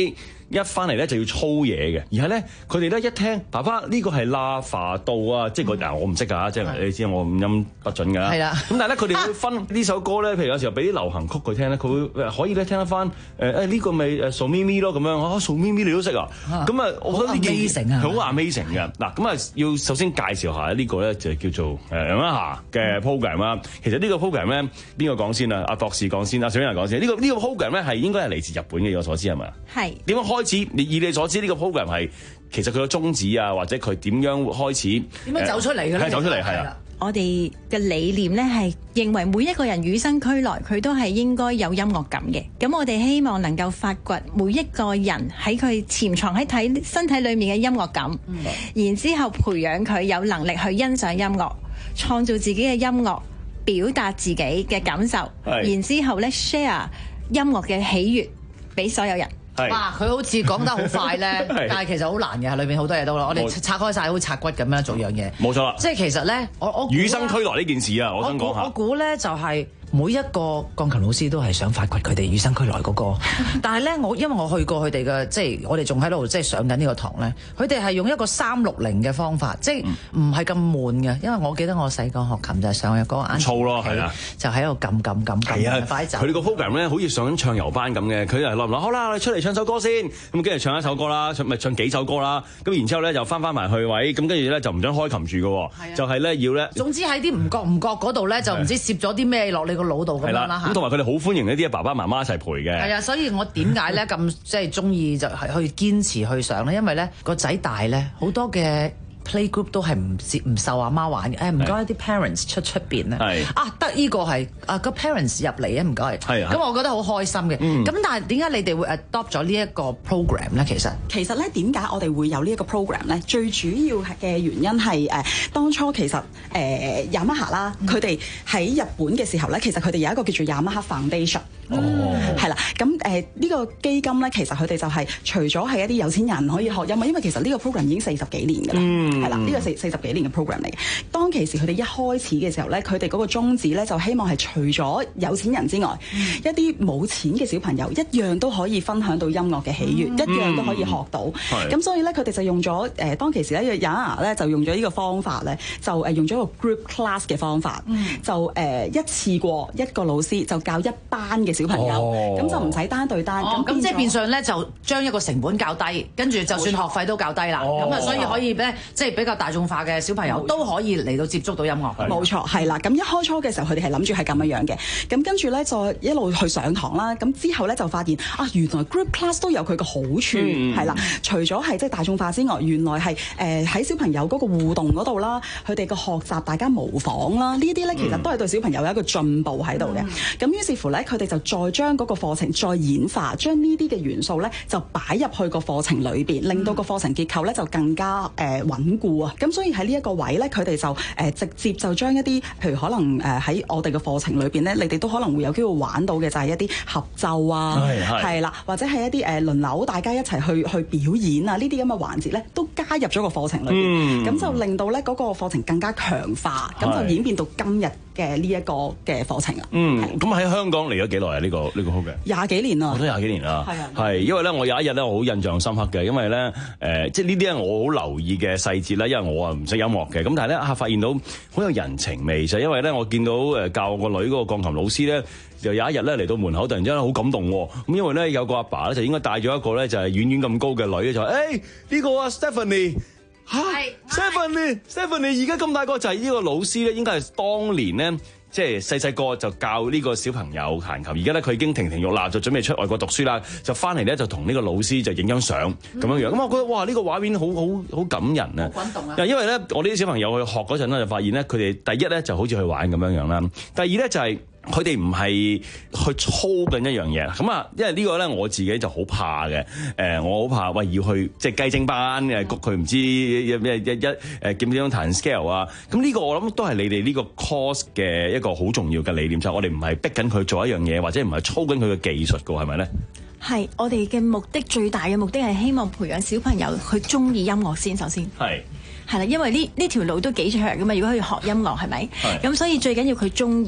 S22: 一翻嚟咧就要操嘢嘅，而係咧佢哋咧一聽爸爸呢個係喇法度啊，即係個我唔識㗎，即係你知我五音不準㗎。係啦。咁但係咧佢哋會分呢首歌咧，譬如有時候俾啲流行曲佢聽咧，佢會可以咧聽得翻誒誒呢個咪誒數咪咪咯咁樣啊，數咪咪你都識啊？咁啊，我覺得呢件事好 amazing 嘅。嗱，咁啊要首先介紹下呢個咧就叫做誒一下嘅 program 啦。其實呢個 program 咧邊個講先啊？阿博士講先，阿小英講先。呢個呢個 program 咧係應該係嚟自日本嘅，以我所知係咪？係。點樣開始？你以你所知呢個 program 係其實佢個宗旨啊，或者佢點樣開始？
S19: 點樣走出嚟嘅咧？
S22: 係走出嚟係啊！
S7: 我哋嘅理念咧係認為每一個人與生俱來，佢都係應該有音樂感嘅。咁我哋希望能夠發掘每一個人喺佢潛藏喺體身體裏面嘅音樂感，嗯、然之後培養佢有能力去欣賞音樂，創造自己嘅音樂，表達自己嘅感受，然之後咧 share 音樂嘅喜悅俾所有人。
S19: 哇！佢好似講得好快咧，但係其實好難嘅，裏邊好多嘢都，我哋拆開晒好似拆骨咁樣做樣嘢。冇錯啦，即係其實咧，我我
S22: 與生俱來呢件事啊，我想講下。
S19: 我估咧就係、是。每一個鋼琴老師都係想發掘佢哋與生俱來嗰個，但係咧我因為我去過佢哋嘅，即係我哋仲喺度即係上緊呢個堂咧，佢哋係用一個三六零嘅方法，即係唔係咁悶嘅。因為我記得我細個學琴就係上去嗰個
S22: 操咯，係啊，
S19: 就喺度撳撳撳撳快走。
S22: 佢哋個 program 咧好似上緊唱遊班咁嘅，佢係落唔落好啦，你出嚟唱首歌先，咁跟住唱一首歌啦，咪唱幾首歌啦，咁然之後咧就翻翻埋去位，咁跟住咧就唔准開琴住嘅，就係咧要咧。總之喺啲唔覺唔覺嗰度咧就唔知攝咗啲咩落你個腦度咁樣啦。咁同埋佢哋好歡迎呢啲爸爸媽媽一齊陪嘅。係啊，所以我點解咧咁即係中意就係去堅持去上咧？因為咧個仔大咧，好多嘅 playgroup 都係唔接唔受阿媽玩嘅。誒唔該啲 parents 出出邊啊。係啊，得呢個係啊個 parents 入嚟啊，唔該。係啊。咁我覺得好開心嘅。嗯。咁但係點解你哋會 adopt 咗呢一個 program 咧？其實
S8: 其實咧點解我哋會有呢一個 program 咧？最主要嘅原因係誒、呃、當初其實誒 Yamaha 啦，佢哋喺日本嘅時候咧，其實佢哋有一個叫做 Yamaha Foundation。哦，係啦，咁誒呢個基金咧，其實佢哋就係除咗係一啲有錢人可以學音樂，因為其實呢個 program 已經四十幾年㗎啦，係啦、嗯，呢、呢個四四十幾年嘅 program 嚟嘅。當其時佢哋一開始嘅時候咧，佢哋嗰個宗旨咧就希望係除咗有錢人之外，嗯、一啲冇錢嘅小朋友一樣都可以分享到音樂嘅喜悅，嗯、一樣都可以學到。咁、嗯、所以咧，佢哋就用咗誒、呃、當其時咧，Yamaha咧就用咗呢個方法咧，就誒用咗一個 group class 嘅方法，嗯、就誒、呃、一次過一個老師就教一班嘅小朋友，咁、哦、就唔使單對單。咁咁、哦、即係變相咧，就將一個成本較低，跟住就算學費都較低啦。咁啊、哦，所以可以咧，即係比較大眾化嘅小朋友都可以嚟到接觸到音樂。冇錯，係啦。咁一開初嘅時候，佢哋係諗住係咁樣樣嘅。咁跟住咧，再一路去上堂啦。咁之後咧，就發現啊，原來 group class 都有佢嘅好處，係啦、嗯。除咗係即係大眾化之外，原來係誒喺小朋友嗰個互動嗰度啦，佢哋嘅學習大家模仿啦，呢啲咧其實都係對小朋友有一個進步喺度嘅。咁、嗯、於是乎咧，佢哋就再將嗰個課程再演化，將呢啲嘅元素咧就擺入去個課程裏邊，令到個課程結構咧就更加誒、呃、穩固啊！咁所以喺呢一個位咧，佢哋就誒、呃、直接就將一啲譬如可能誒喺、呃、我哋嘅課程裏邊咧，你哋都可能會有機會玩到嘅就係一啲合奏啊，係啦，或者係一啲誒、呃、輪流大家一齊去去表演啊，呢啲咁嘅環節咧都加入咗個課程裏邊，咁、嗯、就令到咧嗰個課程更加強化，咁就演變到今日嘅呢一個嘅課程啦。嗯，咁喺香港嚟咗幾耐啊？呢、呢個呢、呢個 program 廿幾年啦，我都廿幾年啦。係啊，係因為咧，我有一日咧，我好印象深刻嘅，因為咧誒、呃，即係呢啲係我好留意嘅細節啦。因為我啊唔識音樂嘅，咁但係咧啊，發現到好有人情味，就係因為咧，我見到誒教我個女嗰個鋼琴老師咧，就有一日咧嚟到門口，突然之間好感動喎。咁因為咧有個阿爸咧，就應該帶咗一個咧就係遠遠咁高嘅女，就話誒呢個啊 Stephanie。嚇 Stephanie，Stephanie 而家咁大個就係呢個老師咧，應該係當年咧，即係細細個就教呢個小朋友彈琴。而家咧佢已經亭亭玉立，就準備出外國讀書啦。就翻嚟咧就同呢個老師就影張相咁樣樣。咁、嗯、我覺得哇，呢、呢個畫面好好好感人啊！好滾動啊！因為咧，我呢啲小朋友去學嗰陣咧，就發現咧，佢哋第一咧就好似去玩咁樣樣啦。第二咧就係、是。佢哋唔係去操緊一樣嘢，咁啊，因為呢個咧我自己就好怕嘅，誒，我好怕喂要去即係雞精班嘅，谷佢唔知咩一一誒點點樣彈 scale 啊，咁呢個我諗都係你哋呢個 course 嘅一個好重要嘅理念，就係、我哋唔係逼緊佢做一樣嘢，或者唔係操緊佢嘅技術㗎，係咪咧？
S7: 係，我哋嘅目的最大嘅目的係希望培養小朋友佢中意音樂先，首先係係啦，因為呢呢條路都幾長㗎嘛，如果佢學音樂係咪？咁所以最緊要佢中意。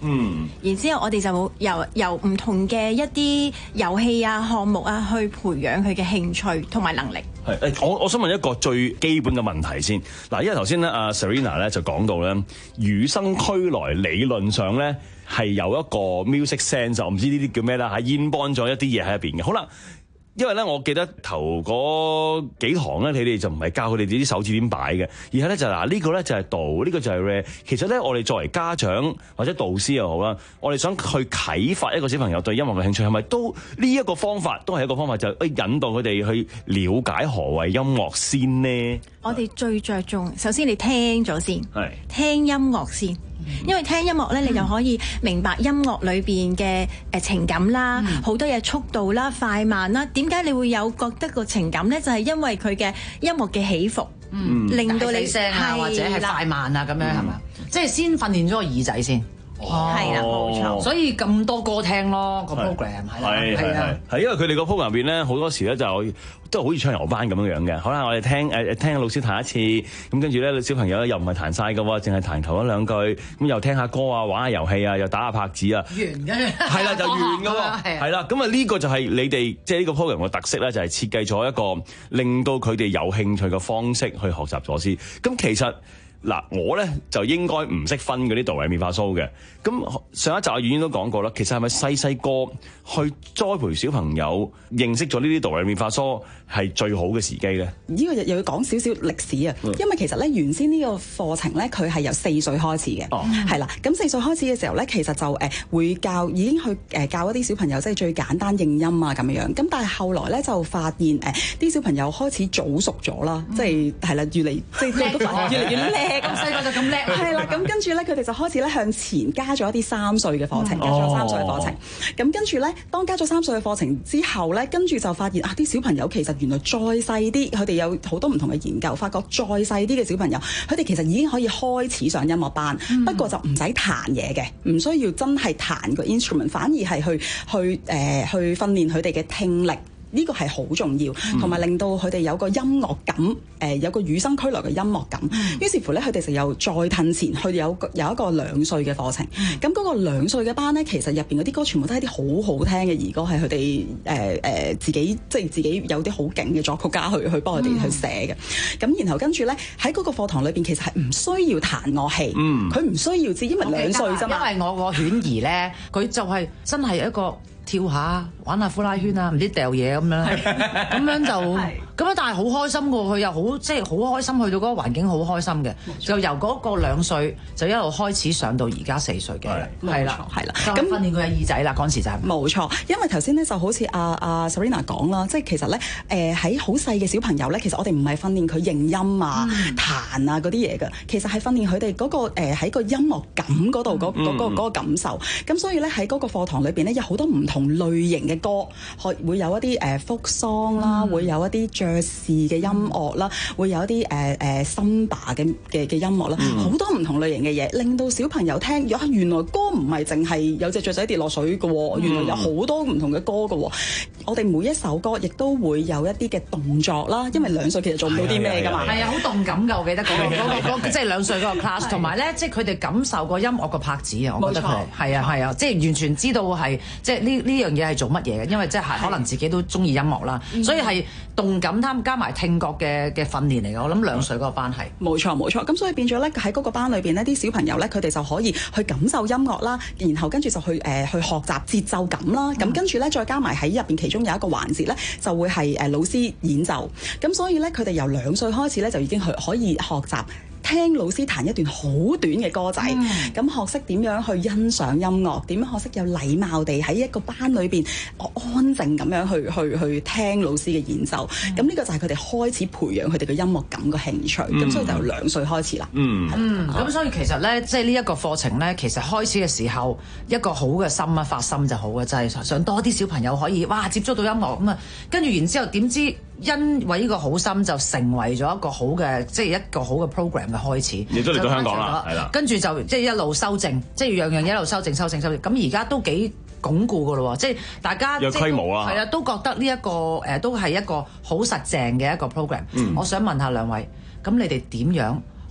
S7: 嗯，然之後我哋就由由唔同嘅一啲遊戲啊、項目啊，去培養佢嘅興趣同埋能力。
S22: 係誒，我我想問一個最基本嘅問題先。嗱，因為頭先咧，阿 Serena 咧就講到咧，與生俱來理論上咧係有一個 music sense，我唔知呢啲叫咩啦嚇，inborn咗一啲嘢喺入邊嘅。好啦。因為咧，我記得頭嗰幾堂咧，你哋就唔係教佢哋啲手指點擺嘅，而係咧就嗱呢個咧就係度，呢個就係 re。其實咧，我哋作為家長或者導師又好啦，我哋想去啟發一個小朋友對音樂嘅興趣，係咪都呢一個方法都係一個方法，就係引導佢哋去了解何謂音樂先呢？
S7: 我哋最着重，首先你聽咗先，
S22: 係
S7: 聽音樂先。因為聽音樂咧，你就可以明白音樂裏邊嘅誒情感啦，好、嗯、多嘢速度啦、快慢啦。點解你會有覺得個情感咧？就係、是、因為佢嘅音樂嘅起伏，嗯、令到你
S19: 聲啊，或者係快慢啊咁樣係咪？即係先訓練咗個耳仔先。
S7: 哦，係啦，冇錯。
S19: 所以咁多歌聽咯，個 program 係啦，
S22: 係啊，係因為佢哋個 program 入邊咧，好多時咧就都係好似唱遊班咁樣樣嘅。可能我哋聽誒聽老師彈一次，咁跟住咧小朋友咧又唔係彈晒嘅喎，淨係彈頭一兩句，咁又聽下歌啊，玩下遊戲啊，又打下拍子啊，
S19: 完嘅，
S22: 係啦就完嘅喎，係啦。咁啊呢個就係你哋即係呢個 program 嘅特色咧，就係設計咗一個令到佢哋有興趣嘅方式去學習咗先。咁其實。嗱，我咧就應該唔識分嗰啲哆來咪發蘇嘅。咁上一集阿婉婉都講過啦，其實係咪細細個去栽培小朋友認識咗呢啲哆來咪發蘇係最好嘅時機咧？
S8: 呢個又要講少少歷史啊，因為其實咧原先呢個課程咧佢係由四歲開始嘅，係啦、哦。咁四歲開始嘅時候咧，其實就誒會教已經去誒教一啲小朋友即係最簡單應音啊咁樣。咁但係後來咧就發現誒啲小朋友開始早熟咗啦，即係係啦，越嚟即係越嚟越叻。
S19: 咁細個就咁叻，
S8: 係啦。咁跟住咧，佢哋就開始咧向前加咗一啲三歲嘅課程，加咗三歲嘅課程。咁跟住咧，當加咗三歲嘅課程之後咧，跟住就發現啊，啲小朋友其實原來再細啲，佢哋有好多唔同嘅研究，發覺再細啲嘅小朋友，佢哋其實已經可以開始上音樂班，嗯、不過就唔使彈嘢嘅，唔需要真係彈個 instrument， 反而係去去誒、呃、去訓練佢哋嘅聽力。呢個係好重要，同埋令到佢哋有個音樂感，誒、呃、有個與生俱來嘅音樂感。嗯、於是乎咧，佢哋就又再褪前，佢哋有有一個兩歲嘅課程。咁嗰、嗯、個兩歲嘅班咧，其實入邊嗰啲歌全部都係啲好好聽嘅兒歌，係佢哋誒誒自己即係自己有啲好勁嘅作曲家去去幫佢哋去寫嘅。咁、嗯、然後跟住咧喺嗰個課堂裏邊，其實係唔需要彈樂器，佢唔、嗯、需要知，因為兩歲啫嘛。
S19: 因為我個犬兒咧，佢就係真係一個。跳下玩下呼啦圈啊，唔知掉嘢咁樣，咁樣就咁樣，但係好開心㗎，佢又好即係好開心，去到嗰個環境好開心嘅，就由嗰個兩歲就一路開始上到而家四歲嘅，係啦，係啦，咁訓練佢嘅耳仔啦，嗰陣時就係
S8: 冇錯，因為頭先咧就好似阿阿 Serena 講啦，即係其實咧誒喺好細嘅小朋友咧，其實我哋唔係訓練佢認音啊、彈啊嗰啲嘢㗎，其實係訓練佢哋嗰個誒喺個音樂感嗰度嗰嗰個嗰個感受，咁所以咧喺嗰個課堂裏邊咧有好多唔同類型嘅歌，可會有一啲誒 folk song 啦，嗯、會有一啲爵士嘅音樂啦，嗯、會有一啲誒誒森巴嘅嘅嘅音樂啦，好、嗯、多唔同類型嘅嘢，令到小朋友聽，呀原來歌唔係淨係有隻雀仔跌落水嘅喎，嗯、原來有好多唔同嘅歌嘅喎。我哋每一首歌亦都會有一啲嘅動作啦，因為兩歲其實做唔到啲咩㗎嘛。
S19: 係啊，好動感㗎，我記得嗰、嗰個嗰、嗰個即係兩歲嗰個 class， 同埋咧即係佢哋感受個音樂個拍子啊，我覺得佢係啊係啊，即係完全知道係即係呢呢樣嘢係做乜嘢嘅，因為即係可能自己都中意音樂啦，的所以係動感加加埋聽覺嘅嘅訓練嚟嘅。我諗兩歲嗰個班係
S8: 冇錯冇錯，咁所以變咗咧喺嗰個班裏邊呢啲小朋友咧佢哋就可以去感受音樂啦，然後跟住就去誒、呃、去學習節奏感啦，咁、嗯、跟住咧再加埋喺入邊其中有一個環節咧就會係誒老師演奏，咁所以咧佢哋由兩歲開始咧就已經去可以學習聽老師彈一段好短嘅歌仔，咁、嗯、學識點樣去欣賞音樂，點樣學識有禮貌地喺一個班裏邊，我安靜咁樣去去去聽老師嘅演奏。咁呢、嗯、個就係佢哋開始培養佢哋嘅音樂感嘅興趣。咁、嗯、所以就由兩歲開始啦。嗯
S19: 嗯，咁、嗯、所以其實咧，即係呢一個課程咧，其實開始嘅時候一個好嘅心啊，發心就好嘅，就係、是、想多啲小朋友可以哇接觸到音樂咁啊，跟住然之後點知因為呢個好心就成為咗一個好嘅，即係一個好嘅 program 嘅開始。
S22: 亦都嚟到香港啦，係啦。
S19: 跟住就即係一路修正，即係樣樣一路修正、修正、修正。咁而家都幾鞏固噶咯喎，即係大家
S22: 有規模啊，
S19: 係啊，都覺得呢、這、一個誒、呃、都係一個好實淨嘅一個 program。嗯、我想問下兩位，咁你哋點樣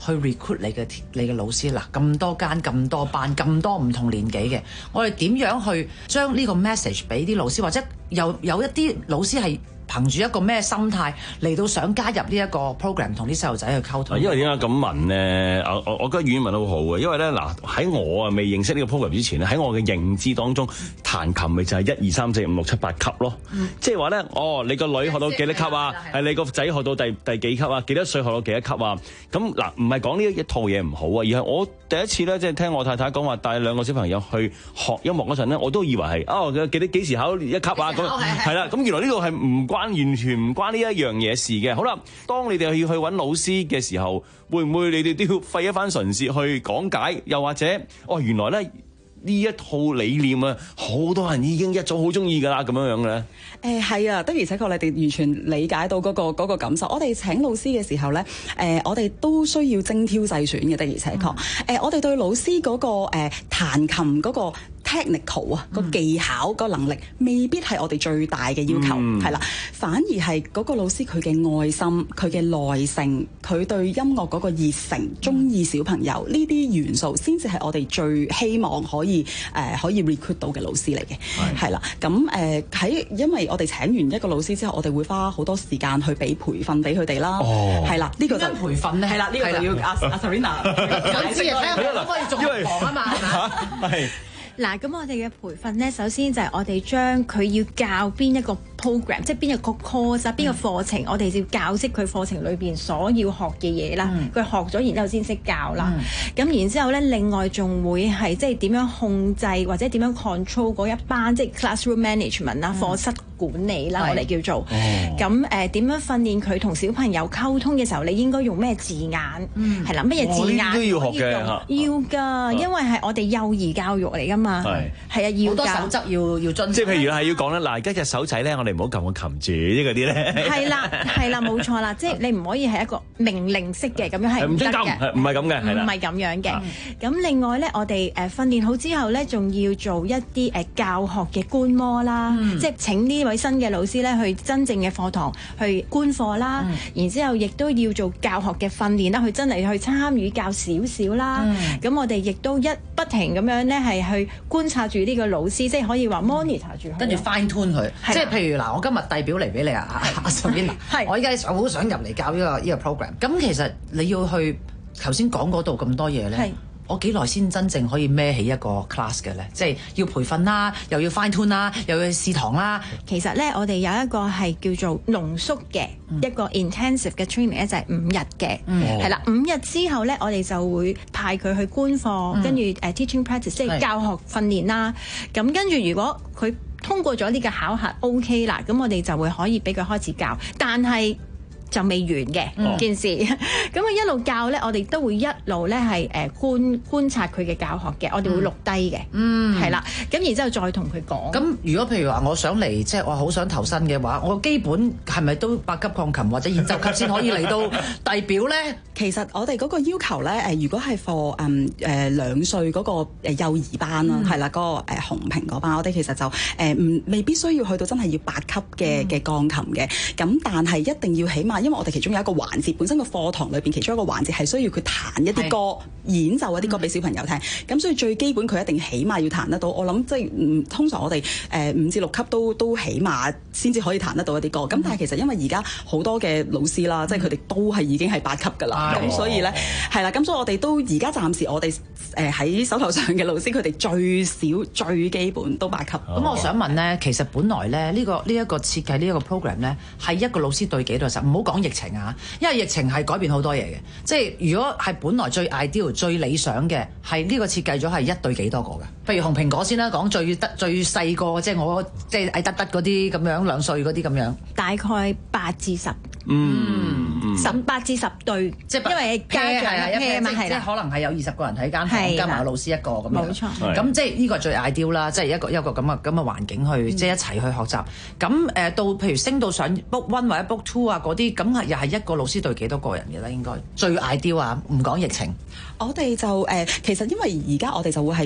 S19: 去 recruit 你嘅你嘅老師？嗱，咁多間咁多班咁多唔同年紀嘅，我哋點樣去將呢個 message 俾啲老師，或者有有一啲老師係憑住一個咩心態嚟到想加入呢一個 program 同啲細路仔去溝通？
S22: 因為點解咁問咧？我我我覺得語言問得好好嘅，因為咧嗱喺我啊未認識呢個 program 之前咧，喺我嘅認知當中，彈琴咪就係一二三四五六七八級咯。嗯、即係話咧，哦，你個女學到幾多級啊？係你個仔學到第第幾級啊？幾多歲學到幾多級啊？咁嗱，唔係講呢一套嘢唔好啊，而係我第一次咧，即係聽我太太講話帶兩個小朋友去學音樂嗰陣咧，我都以為係哦幾多幾時考一級啊？咁係啦，咁原來呢度係唔關。完全唔關呢一樣嘢事嘅。好啦，當你哋要去揾老師嘅時候，會唔會你哋都要費一番唇舌去講解？又或者，哦，原來咧呢一套理念啊，好多人已經一早好中意㗎啦，咁樣樣嘅咧。
S8: 誒係啊，的而且確，你哋完全理解到嗰個嗰個感受。我哋請老師嘅時候咧，誒我哋都需要精挑細選嘅，的而且確。誒我哋對老師嗰個誒彈琴嗰個 technical 啊，個技巧個能力未必係我哋最大嘅要求，係啦、嗯，反而係嗰個老師佢嘅愛心、佢嘅耐性、佢對音樂嗰個熱誠、中意小朋友呢啲元素，先至係我哋最希望可以誒、呃、可以 recruit 到嘅老師嚟嘅，係啦。咁誒喺因為我哋請完一個老師之後，我哋會花好多時間去俾培訓俾佢哋啦，係啦、哦，呢、呢個就
S19: 培訓咧，
S8: 係啦，呢、呢個就要阿阿 Serena 解釋啦，
S19: 可唔可以做堂啊嘛？
S7: 係。嗱，咁我哋嘅培訓咧，首先就係我哋將佢要教邊一個 program， 即係邊一個 course 啊，邊個課程，嗯、我哋要教識佢課程裏邊所要學嘅嘢啦。佢、嗯、學咗，然之後先識教啦。咁、嗯、然之後咧，另外仲會係即係點樣控制或者點樣 control 嗰一班即係 classroom management 啦、嗯、課室管理啦，我哋叫做。咁誒點樣訓練佢同小朋友溝通嘅時候，你應該用咩字眼？係啦、嗯，乜嘢字眼
S22: 都要學嘅，
S7: 要㗎，啊、因為係我哋幼兒教育嚟㗎嘛。係係啊，要
S19: 好多守則要要遵守。
S22: 即係譬如係要講咧，嗱，而家隻手仔咧，我哋唔好撳個擒住呢嗰啲咧。
S7: 係啦，係啦，冇錯啦，即係你唔可以係一個命令式嘅，咁樣係唔得嘅，
S22: 唔係咁嘅，係啦，
S7: 唔係咁樣嘅。咁另外咧，我哋誒訓練好之後咧，仲要做一啲誒教學嘅觀摩啦，即係請呢位新嘅老師咧去真正嘅課堂去觀課啦，然之後亦都要做教學嘅訓練啦，去真係去參與教少少啦。咁我哋亦都一不停咁樣咧係去觀察住呢個老師，即係可以話 monitor 住佢，
S19: 跟住 fine tune 佢。即係譬如嗱，我今日遞表嚟俾你啊，阿 Serena，我依家好想入嚟教呢個呢個 program。咁其實你要去頭先講嗰度咁多嘢咧，我幾耐先真正可以孭起一個 class 嘅咧？即係要培訓啦，又要 fine tune 啦，又要試堂啦。
S7: 其實咧，我哋有一個係叫做濃縮嘅、嗯、一個 intensive 嘅 training 咧，就係五日嘅，係啦、嗯，五日之後咧，我哋就會派佢去觀課，嗯、跟住誒、uh, teaching practice，即係教學訓練啦。咁跟住如果佢通過咗呢個考核 OK 啦，咁我哋就會可以俾佢開始教，但係就未完嘅、嗯、件事，咁佢一路教咧，我哋都會一路咧係誒觀觀察佢嘅教學嘅，我哋會錄低嘅，嗯，係啦，咁然之後再同佢講。
S19: 咁如果譬如話我想嚟，即係我好想投身嘅話，我基本係咪都八級鋼琴或者演奏級先可以嚟到遞表咧？
S8: 其實我哋嗰個要求咧，誒如果係 for 誒誒兩歲嗰個誒幼兒班啦，係啦、嗯，嗰、嗰個誒紅屏嗰班，我哋其實就誒唔、呃、未必需要去到真係要八級嘅嘅鋼琴嘅，咁但係一定要起碼。因為我哋其中有一個環節，本身個課堂裏邊其中一個環節係需要佢彈一啲歌、是演奏一啲歌俾小朋友聽。咁、嗯、所以最基本佢一定起碼要彈得到。我諗即係嗯，通常我哋誒五至六級都都起碼先至可以彈得到一啲歌。咁、嗯、但係其實因為而家好多嘅老師啦，嗯、即係佢哋都係已經係八級㗎啦。咁、嗯、所以咧係啦，咁所以我哋都而家暫時我哋誒喺手頭上嘅老師，佢哋最少最基本都八級。咁、
S19: 嗯、我想問咧，其實本來咧呢、呢個呢一、呢個設計呢一個 program 咧係一個老師對幾多實？唔好講講疫情啊，因為疫情係改變好多嘢嘅，即係如果係本來最 ideal 最理想嘅，係呢個設計咗係一對幾多個嘅？譬如紅蘋果先啦，講最得最細個，即係我即係矮得得嗰啲咁樣，兩歲嗰啲咁樣，
S7: 大概八至十，
S22: 嗯，
S7: 十八至十對，即係因為家長一 pair 嘛，係
S19: 即係可能係有二十個人喺間房，加埋老師一個咁樣，
S7: 冇錯。
S19: 咁即係呢個最 ideal 啦，即係一個一個咁嘅咁嘅環境去，即係一齊去學習。咁誒到譬如升到上 book one 或者 book two 啊嗰啲，咁又係一個老師對幾多個人嘅咧？應該最 ideal 啊，唔講疫情。
S8: 我哋就誒、呃，其實因為而家我哋就會係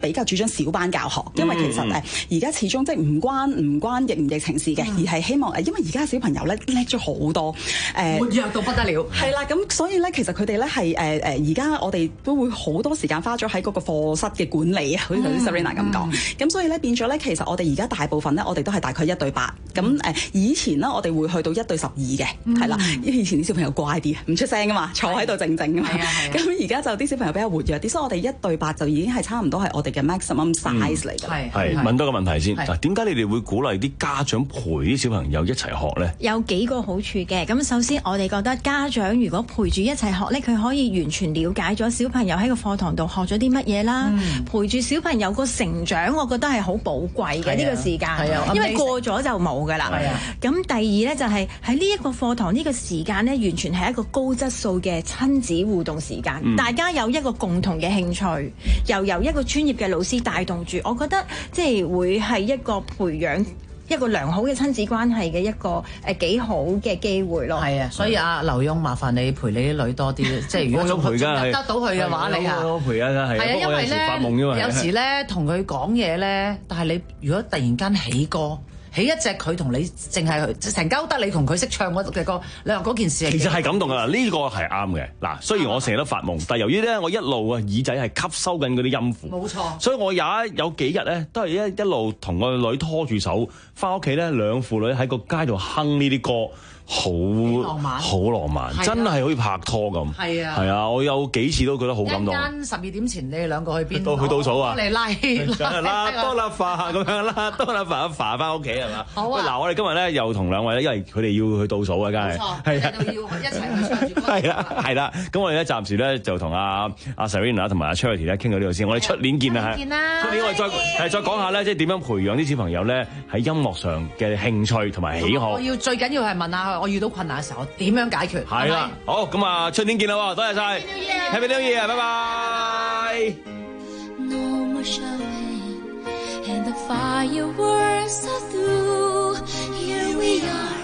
S8: 比較主張小班教學，因為其實誒而家始終即係唔關唔關疫唔疫情事嘅，嗯、而係希望誒，因為而家小朋友咧叻咗好多，誒
S19: 活躍到不得了。
S8: 係啦，咁所以咧其實佢哋咧係誒誒而家我哋都會好多時間花咗喺嗰個課室嘅管理啊，好似頭先 Serena 咁講。咁、嗯、所以咧變咗咧，其實我哋而家大部分咧，我哋都係大概一對八。咁誒、呃、以前咧，我哋會去到一對十二嘅，係啦、嗯，因為以前啲小朋友乖啲，唔出聲噶嘛，坐喺度靜靜噶嘛。咁而家就啲小朋友比較活躍啲，所以我哋一對八就已經係差唔多係我哋嘅 maximum size 嚟㗎。
S12: 係係、嗯、問多個問題先，嗱，點解你哋會鼓勵啲家長陪啲小朋友一齊學咧？
S7: 有幾個好處嘅。咁首先，我哋覺得家長如果陪住一齊學咧，佢可以完全了解咗小朋友喺個課堂度學咗啲乜嘢啦，嗯、陪住小朋友個成長，我覺得係好寶貴嘅呢、啊、個時間，啊、因為過咗就冇㗎啦。咁、啊、第二咧就係喺呢一個課堂呢個時間咧，完全係一個高質素嘅親子互動時間，嗯、大家有一個共同嘅興趣，又由一個專業嘅老師帶動住，我覺得即係會係一個培養一個良好嘅親子關係嘅一個誒幾好嘅機會咯。
S19: 係啊，所以阿劉墉麻煩你陪你啲女多啲，即係如果仲得到佢嘅話，你啊，
S12: 我陪啊，係。係啊，
S19: 因為咧，有時咧同佢講嘢咧，但係你如果突然間起歌。起一隻佢同你淨係成交得你同佢識唱嗰隻歌，你話嗰件事
S12: 其實係感動㗎，呢、呢個係啱嘅。嗱，雖然我成日都發夢，但係由於咧我一路啊耳仔係吸收緊嗰啲音符，冇錯。所以我有一有幾日咧都係一一路同個女拖住手翻屋企咧，兩父女喺個街度哼呢啲歌。好浪漫，好浪漫，真係好似拍拖咁。係啊，係啊，我有幾次都覺得好感動。一陣十二點前，你哋兩個去邊？到去倒數啊！嚟拉拉多啦化咁樣啦，多啦化一化翻屋企係嘛？好啊！嗱，我哋今日咧又同兩位咧，因為佢哋要去倒數啊，梗係係啊，要一齊去唱住歌。係啦，係啦。咁我哋咧暫時咧就同阿阿 Serena 同埋阿 Charity 咧傾到呢度先。我哋出年見啊！出年啦！出年我哋再係再講下咧，即係點樣培養啲小朋友咧喺音樂上嘅興趣同埋喜好。我要最緊要係問下佢。我遇到困難嘅時候，我點樣解決？係啦，好咁啊，出年見啦喎，多謝晒 Happy New Year，拜拜。No more shouting and the fireworks are through. Here we are,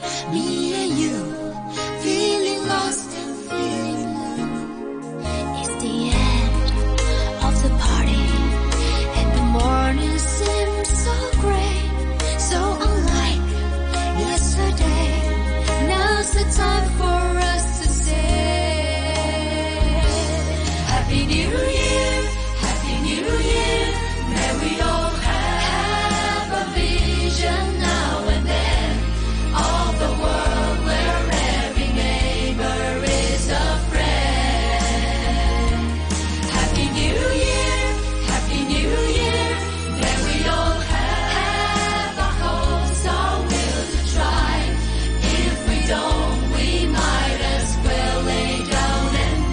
S12: me and you, feeling lost and feeling blue. It's the end of the party and the morning seems so gray, so unlike yesterday. Now's the time for us to say Happy New Year, Happy New Year. May we all have a vision now and then of the world where every neighbor is a friend. Happy New Year, Happy New Year. May we all have our hopes, our will to try. Don't we might as well lay down and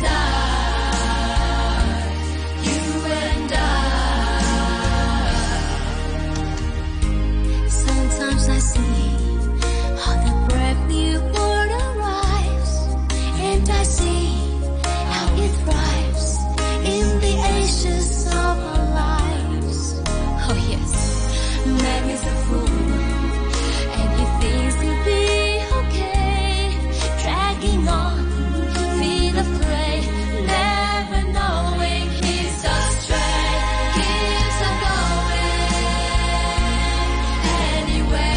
S12: die, you and I. Sometimes I see how the brave new world arrives, and I see how it thrives in the ashes of our lives. Oh yes, man is a fool, and he thinks he'll be dragging on, feet of clay, never knowing he's astray. Keeps on going anyway.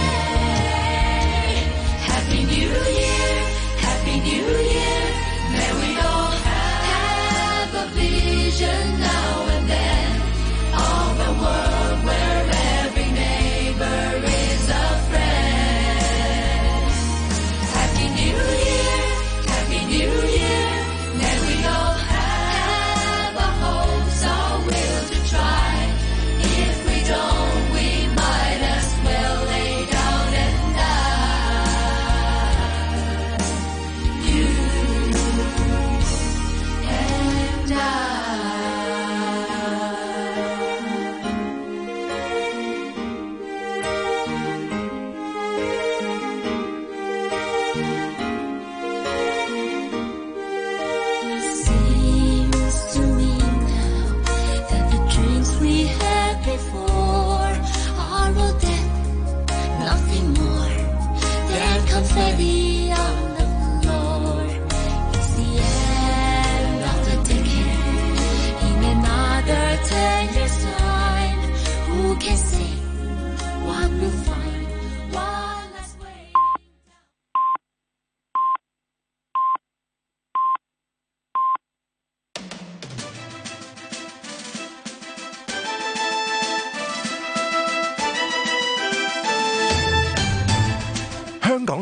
S12: Happy New Year, Happy New Year. May we all have a vision now and then of a world where every neighbor is a friend. Happy New Year, Happy New Year. May we all have our hopes, our will to try. If we don't, we might as well lay down and die. You and I. Seems to me now that the dreams we had before are all dead, nothing more than confetti on the floor. It's the end of the decade in another ten years.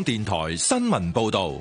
S4: 電台新聞報道。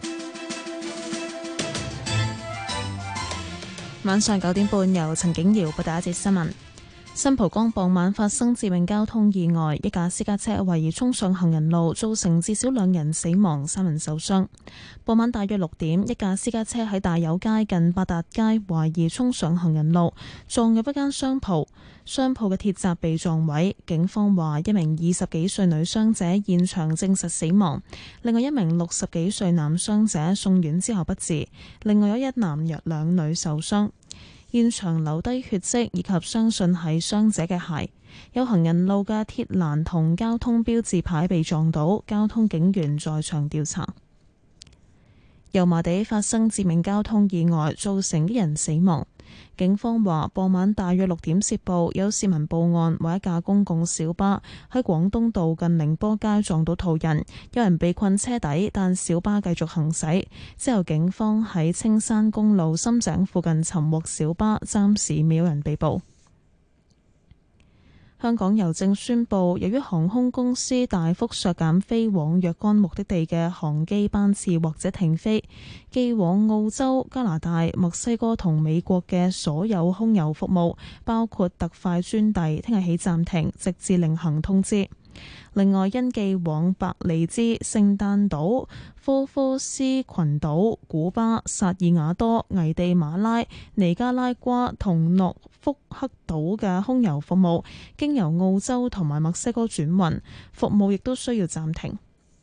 S1: 晚上九點半，由陳景瑤報道一節新聞。新蒲崗傍晚發生致命交通意外，一架私家車懷疑衝上行人路，造成至少兩人死亡，三人受傷。傍晚大約六點，一架私家車喺大有街近八達街懷疑衝上行人路，撞入一間商鋪，商鋪嘅鐵閘被撞毀。警方話一名二十幾歲女傷者現場證實死亡，另外一名六十幾歲男傷者送院之後不治，另外有一男約兩女受傷。現場留低血跡以及相信係傷者嘅鞋，有行人路嘅鐵欄同交通標誌牌被撞倒，交通警員在場調查。油麻地發生致命交通意外，造成一人死亡。警方話傍晚大約六點接報，有市民報案話一架公共小巴喺廣東道近寧波街撞到途人，有人被困車底，但小巴繼續行駛。之後警方喺青山公路深井附近尋獲小巴，暫時未有人被捕。香港郵政宣布，由於航空公司大幅削減飛往若干目的地嘅航機班次或者停飛，寄往澳洲、加拿大、墨西哥同美國嘅所有空郵服務，包括特快專遞，聽日起暫停，直至另行通知。另外，因寄往伯利茲、聖誕島、科科斯群島、古巴、薩爾瓦多、危地馬拉、尼加拉瓜同諾福克島嘅空郵服務，經由澳洲同埋墨西哥轉運，服務亦都需要暫停。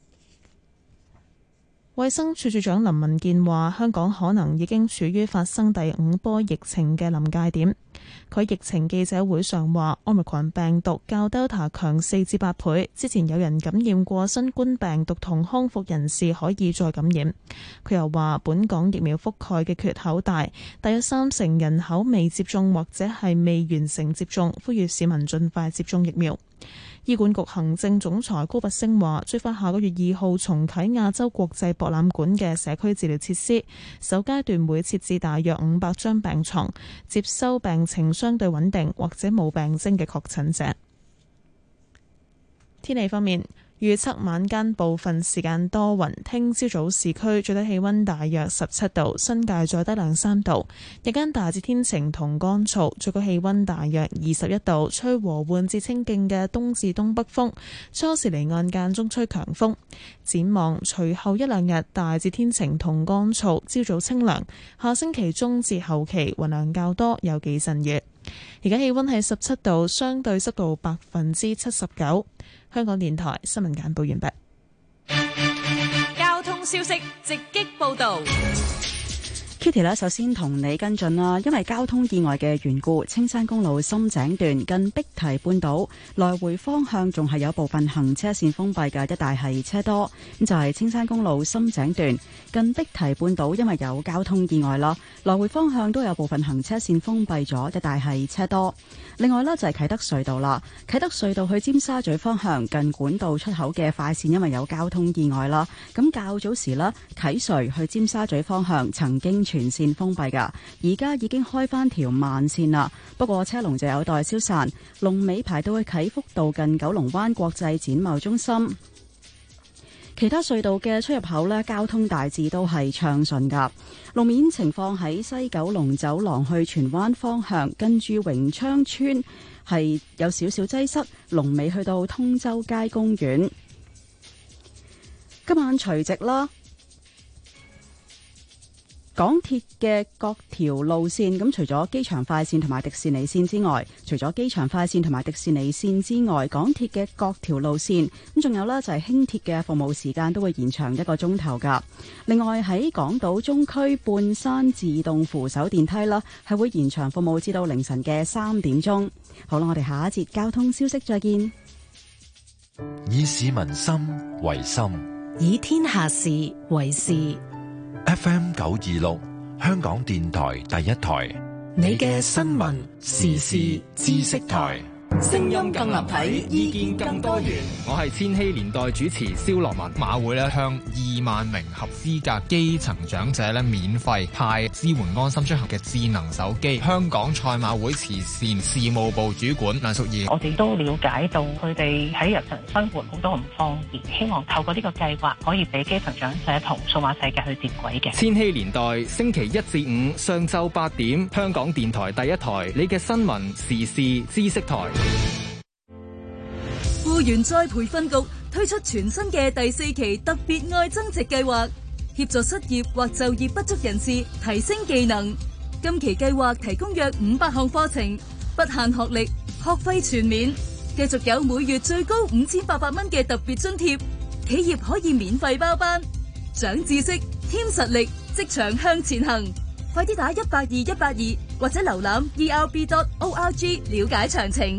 S1: 衛生署署長林文健話，香港可能已經處於發生第五波疫情嘅臨界點。佢喺疫情記者會上話，Omicron 病毒較 Delta 強四至八倍，之前有人感染過新冠病毒同康復人士可以再感染。佢又話，本港疫苗覆蓋嘅缺口大，大約三成人口未接種或者係未完成接種，呼籲市民盡快接種疫苗。醫管局行政總裁高拔陞話，最快下個月二號重啟亞洲國際博覽館嘅社區治療設施，首階段會設置大約五百張病床，接收病情相對穩定或者冇病徵嘅確診者。天氣方面，預測晚間部分時間多雲，聽朝早市區最低氣溫大約十七度，新界再低兩三度。日間大致天晴同乾燥，最高氣溫大約二十一度，吹和緩至清勁嘅東至東北風，初時離岸間中吹強風。展望隨後一兩日大致天晴同乾燥，朝早清涼。下星期中至後期雲量較多，有幾陣雨。而家氣溫係十七度，相對濕度百分之七十九。香港電台新聞簡報完畢。
S2: 交通消息直擊報道。
S14: Kitty 咧，首先同你跟進啦，因為交通意外嘅緣故，青山公路深井段近碧堤半島來回方向仲係有部分行車線封閉嘅，一帶係車多。咁就係、是、青山公路深井段近碧堤半島，因為有交通意外啦，來回方向都有部分行車線封閉咗，一帶係車多。另外呢，就係啟德隧道啦，啟德隧道去尖沙咀方向近管道出口嘅快線，因為有交通意外啦。咁較早時呢，啟隧去尖沙咀方向曾經全線封閉噶，而家已經開翻條慢線啦。不過車龍就有待消散，龍尾排到去啟福道近九龍灣國際展貿中心。其他隧道嘅出入口呢，交通大致都係暢順噶。路面情況喺西九龍走廊去荃灣方向，跟住榮昌村係有少少擠塞，龍尾去到通州街公園。今晚除夕啦。港鐵嘅各條路線，咁除咗機場快線同埋迪士尼線之外，除咗機場快線同埋迪士尼線之外，港鐵嘅各條路線，咁仲有呢，就係輕鐵嘅服務時間都會延長一個鐘頭噶。另外喺港島中區半山自動扶手電梯啦，係會延長服務至到凌晨嘅三點鐘。好啦，我哋下一節交通消息再見。
S4: 以市民心為心，
S21: 以天下事為事。
S4: F M 九二六，香港電台第一台，
S21: 你嘅新聞時事知識台。
S10: 聲音更立體，意見更多元。
S11: 我係千禧年代主持蕭樂文。馬會咧向二萬名合資格基層長者咧免費派支援安心出行嘅智能手機。香港賽馬會慈善事務部主管梁淑儀，
S23: 我哋都了解到佢哋喺日常生活好多唔方便，希望透過呢個計劃可以俾基層長者同數碼世界去接軌嘅。
S11: 千禧年代星期一至五上晝八點，香港電台第一台，你嘅新聞時事知識台。
S24: 僱員再培訓局推出全新嘅第四期特別愛增值計劃，協助失業或就業不足人士提升技能。今期計劃提供約五百項課程，不限學歷，學費全免，繼續有每月最高五千八百蚊嘅特別津貼，企業可以免費包班，長知識，添實力，職場向前行。快啲打一八二一八二或者瀏覽 e r b dot org 了解詳情。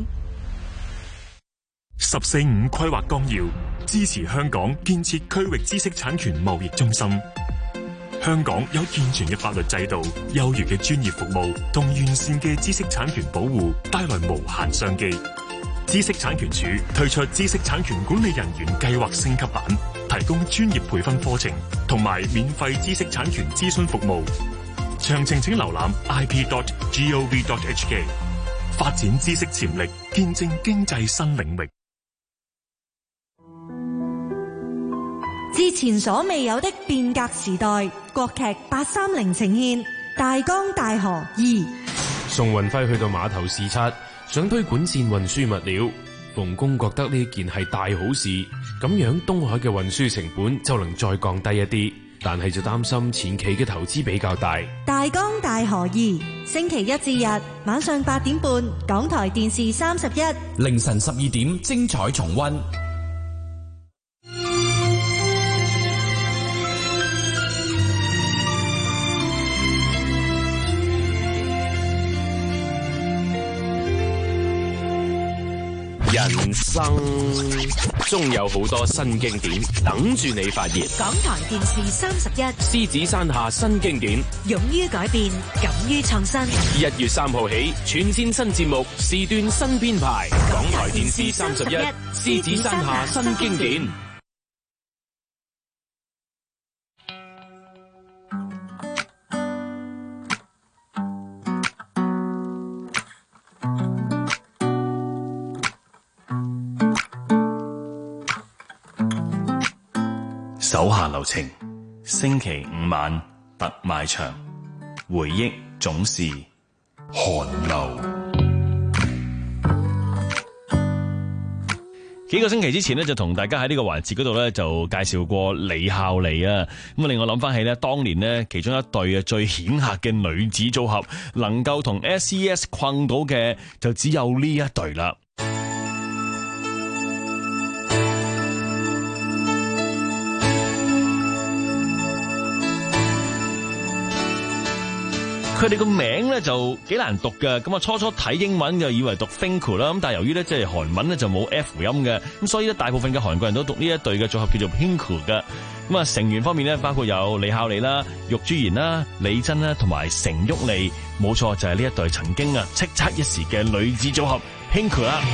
S25: 十四五規劃綱要支持香港建設區域知識產權貿易中心。香港有健全嘅法律制度、優越嘅專業服務同完善嘅知識產權保護，帶來無限商機。知識產權署推出知識產權管理人員計劃升級版，提供專業培訓課程同埋免費知識產權諮詢服務。詳情請瀏覽 i p dot gov dot h k。發展知識潛力，見證經濟新領域。
S26: 之前所未有的變革時代，國劇八三零呈現《大江大河二》。
S27: 宋運輝去到碼頭視察，想推管線運輸物料。馮公覺得呢件係大好事，咁樣東海嘅運輸成本就能再降低一啲，但係就擔心前期嘅投資比較大。《
S26: 大江大河二》星期一至日晚上八點半，港台電視三十一，
S10: 凌晨十二點精彩重溫。
S9: 人生終有好多新經典等住你發現。
S26: 港台電視三十一，
S9: 獅子山下新經典，
S26: 勇於改變，敢於創新。
S9: 一月三號起，全線新節目，時段新編排。港台電視三十一，獅子山下新經典。
S28: 手下留情，星期五晚特賣場，回憶總是寒流。
S12: 幾個星期之前呢，就同大家喺呢個環節嗰度呢，就介紹過李孝利啊。咁啊，令我諗翻起呢，當年呢，其中一對啊最顯赫嘅女子組合，能夠同 S E S 困到嘅就只有呢一對啦。佢哋個名咧就幾難讀嘅，咁啊初初睇英文就以為讀 Finkel 啦，咁但係由於咧即係韓文咧就冇 F 音嘅，咁所以咧大部分嘅韓國人都讀呢一對嘅組合叫做 Pinkel 嘅。咁啊成員方面咧包括有李孝利啦、玉珠妍啦、李珍啦同埋成旭莉，冇錯就係呢一對曾經啊叱咤一時嘅女子組合 Pinkel 啦。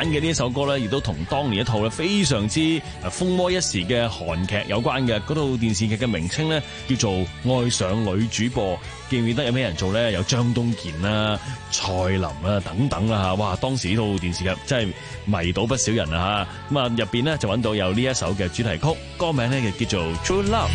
S12: 嘅呢一首歌咧，亦都同當年一套咧非常之風魔一時嘅韓劇有關嘅。嗰套電視劇嘅名稱咧叫做《愛上女主播》，記唔記得有咩人做咧？有張東健啦、蔡琳啦等等啦嚇。哇！當時呢套電視劇真係迷倒不少人啊嚇。咁啊入邊咧就揾到有呢一首嘅主題曲，歌名咧就叫做《True Love》。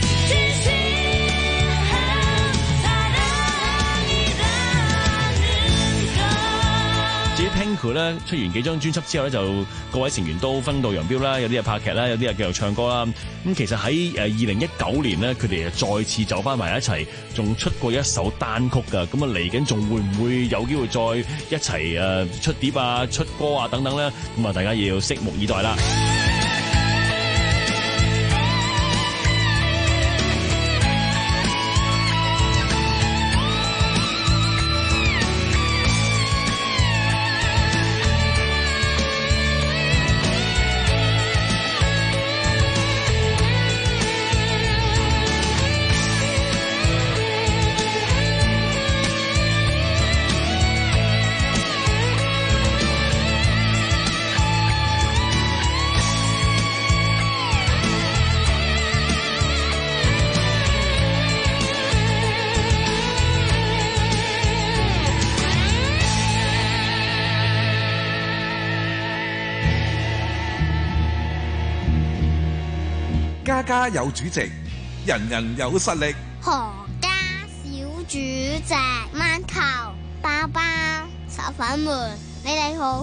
S12: 至於 Pink 咧出完幾張專輯之後咧，就各位成員都分道揚鑣啦，有啲係拍劇啦，有啲係繼續唱歌啦。咁其實喺誒二零一九年咧，佢哋再次走翻埋一齊，仲出過一首單曲㗎。咁啊嚟緊仲會唔會有機會再一齊誒出碟啊、出歌啊等等咧？咁啊大家要拭目以待啦。
S3: 家家有主席，人人有實力。
S5: 何家小主席，饅頭、包包、炒粉們，你哋好。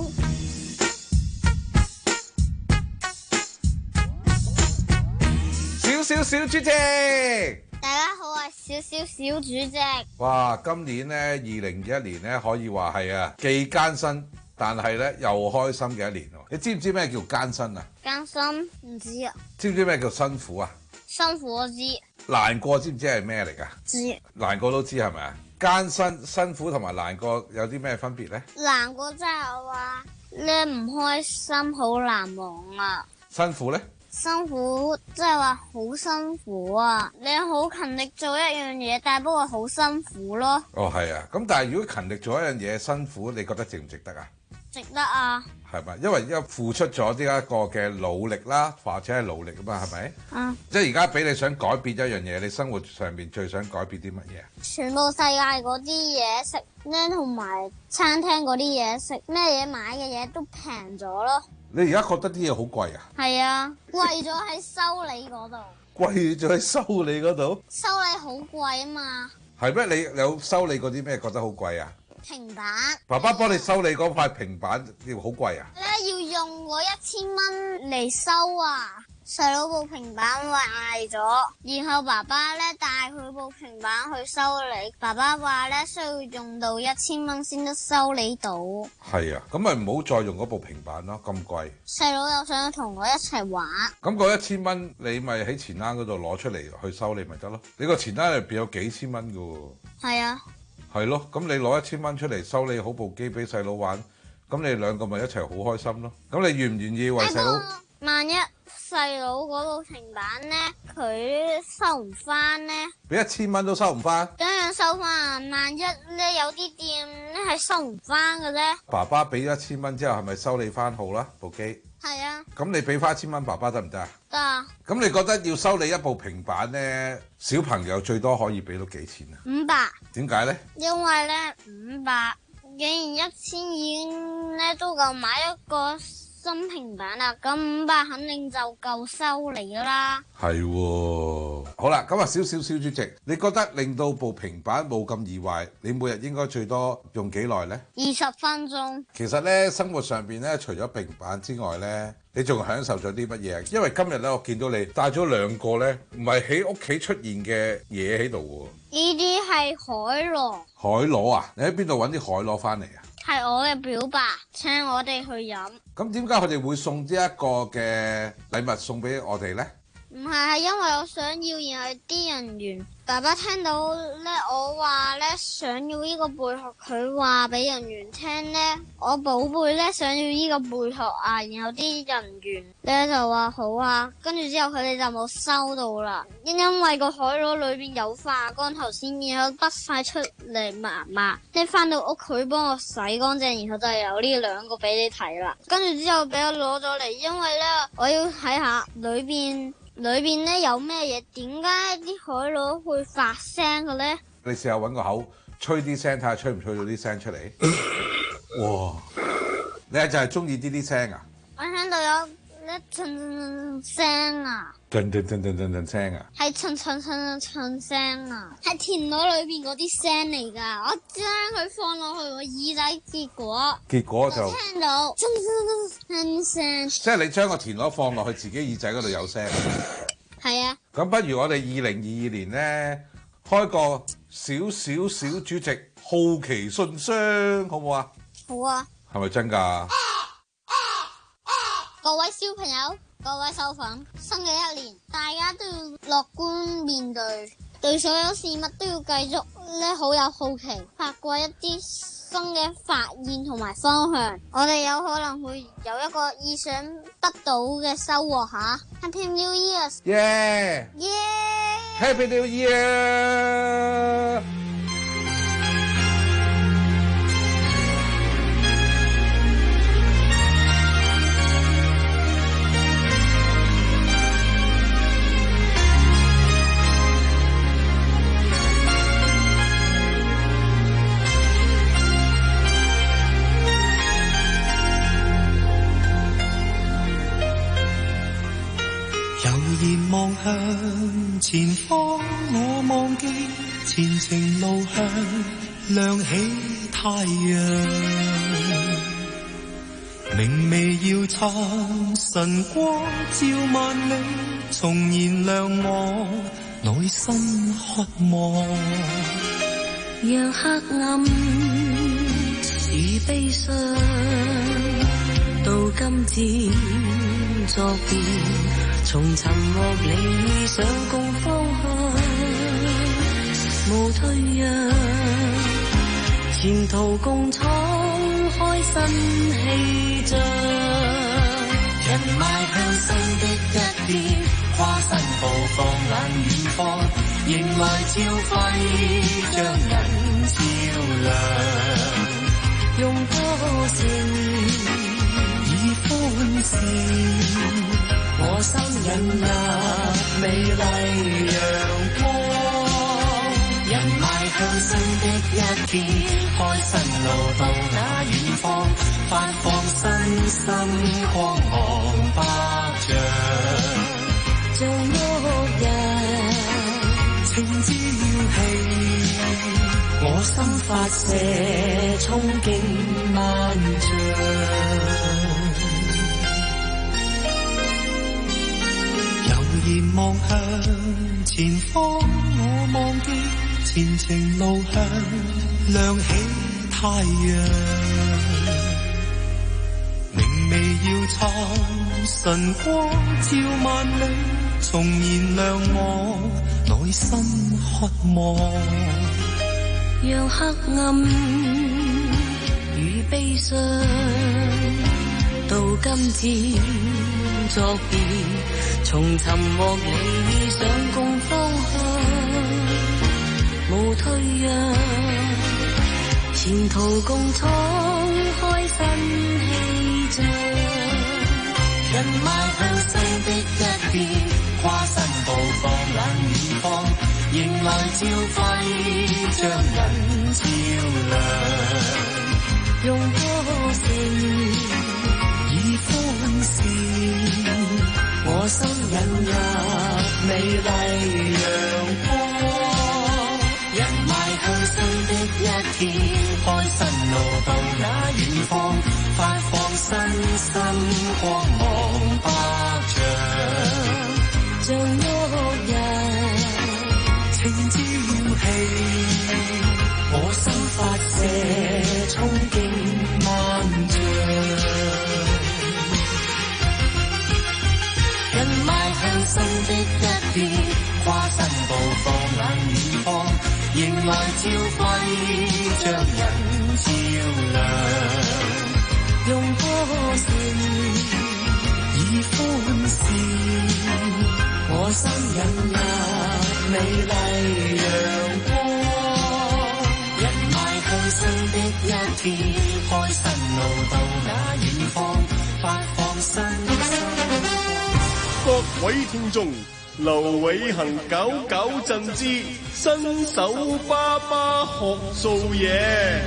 S3: 小小小主席，
S5: 大家好，我係小小小主席。
S3: 哇！今年咧，二零二一年咧，可以話係啊，既艱辛，但係咧又開心嘅一年。你知唔知咩叫艱辛啊？
S5: 艱辛唔知啊。
S3: 知唔知咩叫辛苦啊？
S5: 辛苦我知。
S3: 難過知唔知係咩嚟㗎？
S5: 知。
S3: 難過都知係咪啊？艱辛、辛苦同埋難過有啲咩分別咧？
S5: 難過即係話你唔開心，好難忘啊。
S3: 辛苦咧？
S5: 辛苦即係話好辛苦啊！你好勤力做一樣嘢，但係不過好辛苦咯。
S3: 哦，係啊。咁但係如果勤力做一樣嘢辛苦，你覺得值唔值得啊？
S5: 值得啊！
S3: 係咪？因為因為付出咗呢一個嘅努力啦，或者係努力啊嘛，係咪？
S5: 嗯。
S3: 即係而家俾你想改變一樣嘢，你生活上面最想改變啲乜嘢？
S5: 全部世界嗰啲嘢食咧，同埋餐廳嗰啲嘢食，咩嘢買嘅嘢都平咗咯。
S3: 你而家覺得啲嘢好貴啊？
S5: 係啊，貴咗喺修理嗰度。
S3: 貴咗喺修理嗰度？
S5: 修理好貴啊嘛。係
S3: 咩？你有修理嗰啲咩覺得好貴啊？
S5: 平板。
S3: 爸爸幫你修理嗰塊平板要好貴啊？
S5: 咧要用我一千蚊嚟修啊！細佬部平板壞咗，然後爸爸咧帶佢部平板去修理。爸爸話咧需要用到一千蚊先得修理到。
S3: 係啊，咁咪唔好再用嗰部平板咯，咁貴。
S5: 細佬又想同我一齊玩。
S3: 咁嗰一千蚊你咪喺錢罌嗰度攞出嚟去修理咪得咯？你個錢罌入邊有幾千蚊噶喎。係
S5: 啊。
S3: 係咯，咁你攞一千蚊出嚟修理好部機俾細佬玩，咁你兩個咪一齊好開心咯。咁你願唔願意為細佬？
S5: 萬一細佬嗰部平板咧，佢收唔翻咧？
S3: 俾一千蚊都收唔翻？
S5: 點樣收翻啊？萬一咧有啲店咧係收唔翻嘅咧？
S3: 爸爸俾一千蚊之後，係咪修理翻好啦部機？
S5: 係啊。咁
S3: 你俾翻一千蚊爸爸得唔得啊？
S5: 得啊。
S3: 咁你覺得要修理一部平板咧，小朋友最多可以俾到幾錢啊？
S5: 五百。點
S3: 解咧？
S5: 因為咧五百，既然一千已經咧都夠買一個新平板啦，咁五百肯定就夠修理啦。係喎，
S3: 好啦，咁啊，小小小主席，你覺得令到部平板冇咁易壞，你每日應該最多用幾耐呢？
S5: 二十分鐘。其
S3: 實咧，生活上邊咧，除咗平板之外咧，你仲享受咗啲乜嘢？因為今日咧，我見到你帶咗兩個咧，唔係喺屋企出現嘅嘢喺度喎。
S5: 呢啲係海螺。
S3: 海螺啊？你喺邊度揾啲海螺翻嚟啊？
S5: 係我嘅表白請我哋去飲。
S3: 咁點解佢哋會送呢一個嘅禮物送俾我哋呢？
S5: 唔係，係因為我想要，然後啲人員爸爸聽到咧，我話咧想要呢個貝殼，佢話俾人員聽咧，我寶貝咧想要呢個貝殼啊，然後啲人員咧就話好啊，跟住之後佢哋就冇收到啦，因因為個海螺裏邊有化乾頭先，然後甩晒出嚟麻麻，即係翻到屋佢幫我洗乾淨，然後就有呢兩個俾你睇啦，跟住之後俾我攞咗嚟，因為咧我要睇下裏邊。裏邊咧有咩嘢？點解啲海螺會發聲嘅咧？
S3: 你試下揾個口吹啲聲，睇下吹唔吹到啲聲出嚟。哇！你係就係中意呢啲聲啊？
S5: 我聽到有一陣陣聲啊！
S3: 陣陣陣陣陣陣聲啊！
S5: 係層層層層聲啊！係田螺裏邊嗰啲聲嚟㗎。我將佢放落去我耳仔，結果
S3: 結果就
S5: 聽到陣陣陣聲。
S3: 即係你將個田螺放落去自己耳仔嗰度有聲。
S5: 係啊。
S3: 咁不如我哋二零二二年咧開個小小小主席好奇信箱，好唔好啊？
S5: 好啊。係
S3: 咪真㗎？
S5: 各位小朋友，各位手粉，新嘅一年，大家都要樂觀面對，對所有事物都要繼續咧好有好奇，發掘一啲新嘅發現同埋方向。我哋有可能會有一個意想得到嘅收穫吓。Happy New Year！
S3: 耶！
S5: 耶
S3: ！Happy New Year！
S6: 望向前方，我望見前程路向亮起太陽，明媚耀燦晨光照萬里，重燃亮我內心渴望，
S13: 讓黑暗與悲傷到今漸作變，從尋獲理想共方向，無退讓，前途共闖開新氣象，人邁向新的一天，跨新步放眼遠方，迎來朝暉將人照亮，用歌聲以歡笑，我心引入美麗陽光，人邁向新的一天，開新路到那遠方，發放新生光芒百丈，像旭日情朝氣，我心發射憧憬萬丈。然望向前方，我望見前程路向亮起太陽，明媚耀燦晨光照萬里，重燃亮我內心渴望，讓黑暗與悲傷到今漸作別，從尋獲理想共方向，無退讓，前途共闖開新氣象，人邁向新的一天，跨新步放眼遠方，迎來朝暉將人照亮，用歌聲以歡笑，我心引入美麗陽光，人邁向新的一天，開新路到那遠方，發放新生光芒百丈，像旭日情朝氣，我心發射憧憬萬丈。人邁向新的一天，跨新步放眼遠
S6: 迎來朝暉將人照亮，
S13: 用歌聲以歡笑，
S6: 我心引入美麗陽光，人邁向新的一天，開新路到那遠方，發放新心。
S7: 各位聽眾，劉偉恒搞搞震之新手爸爸學做嘢。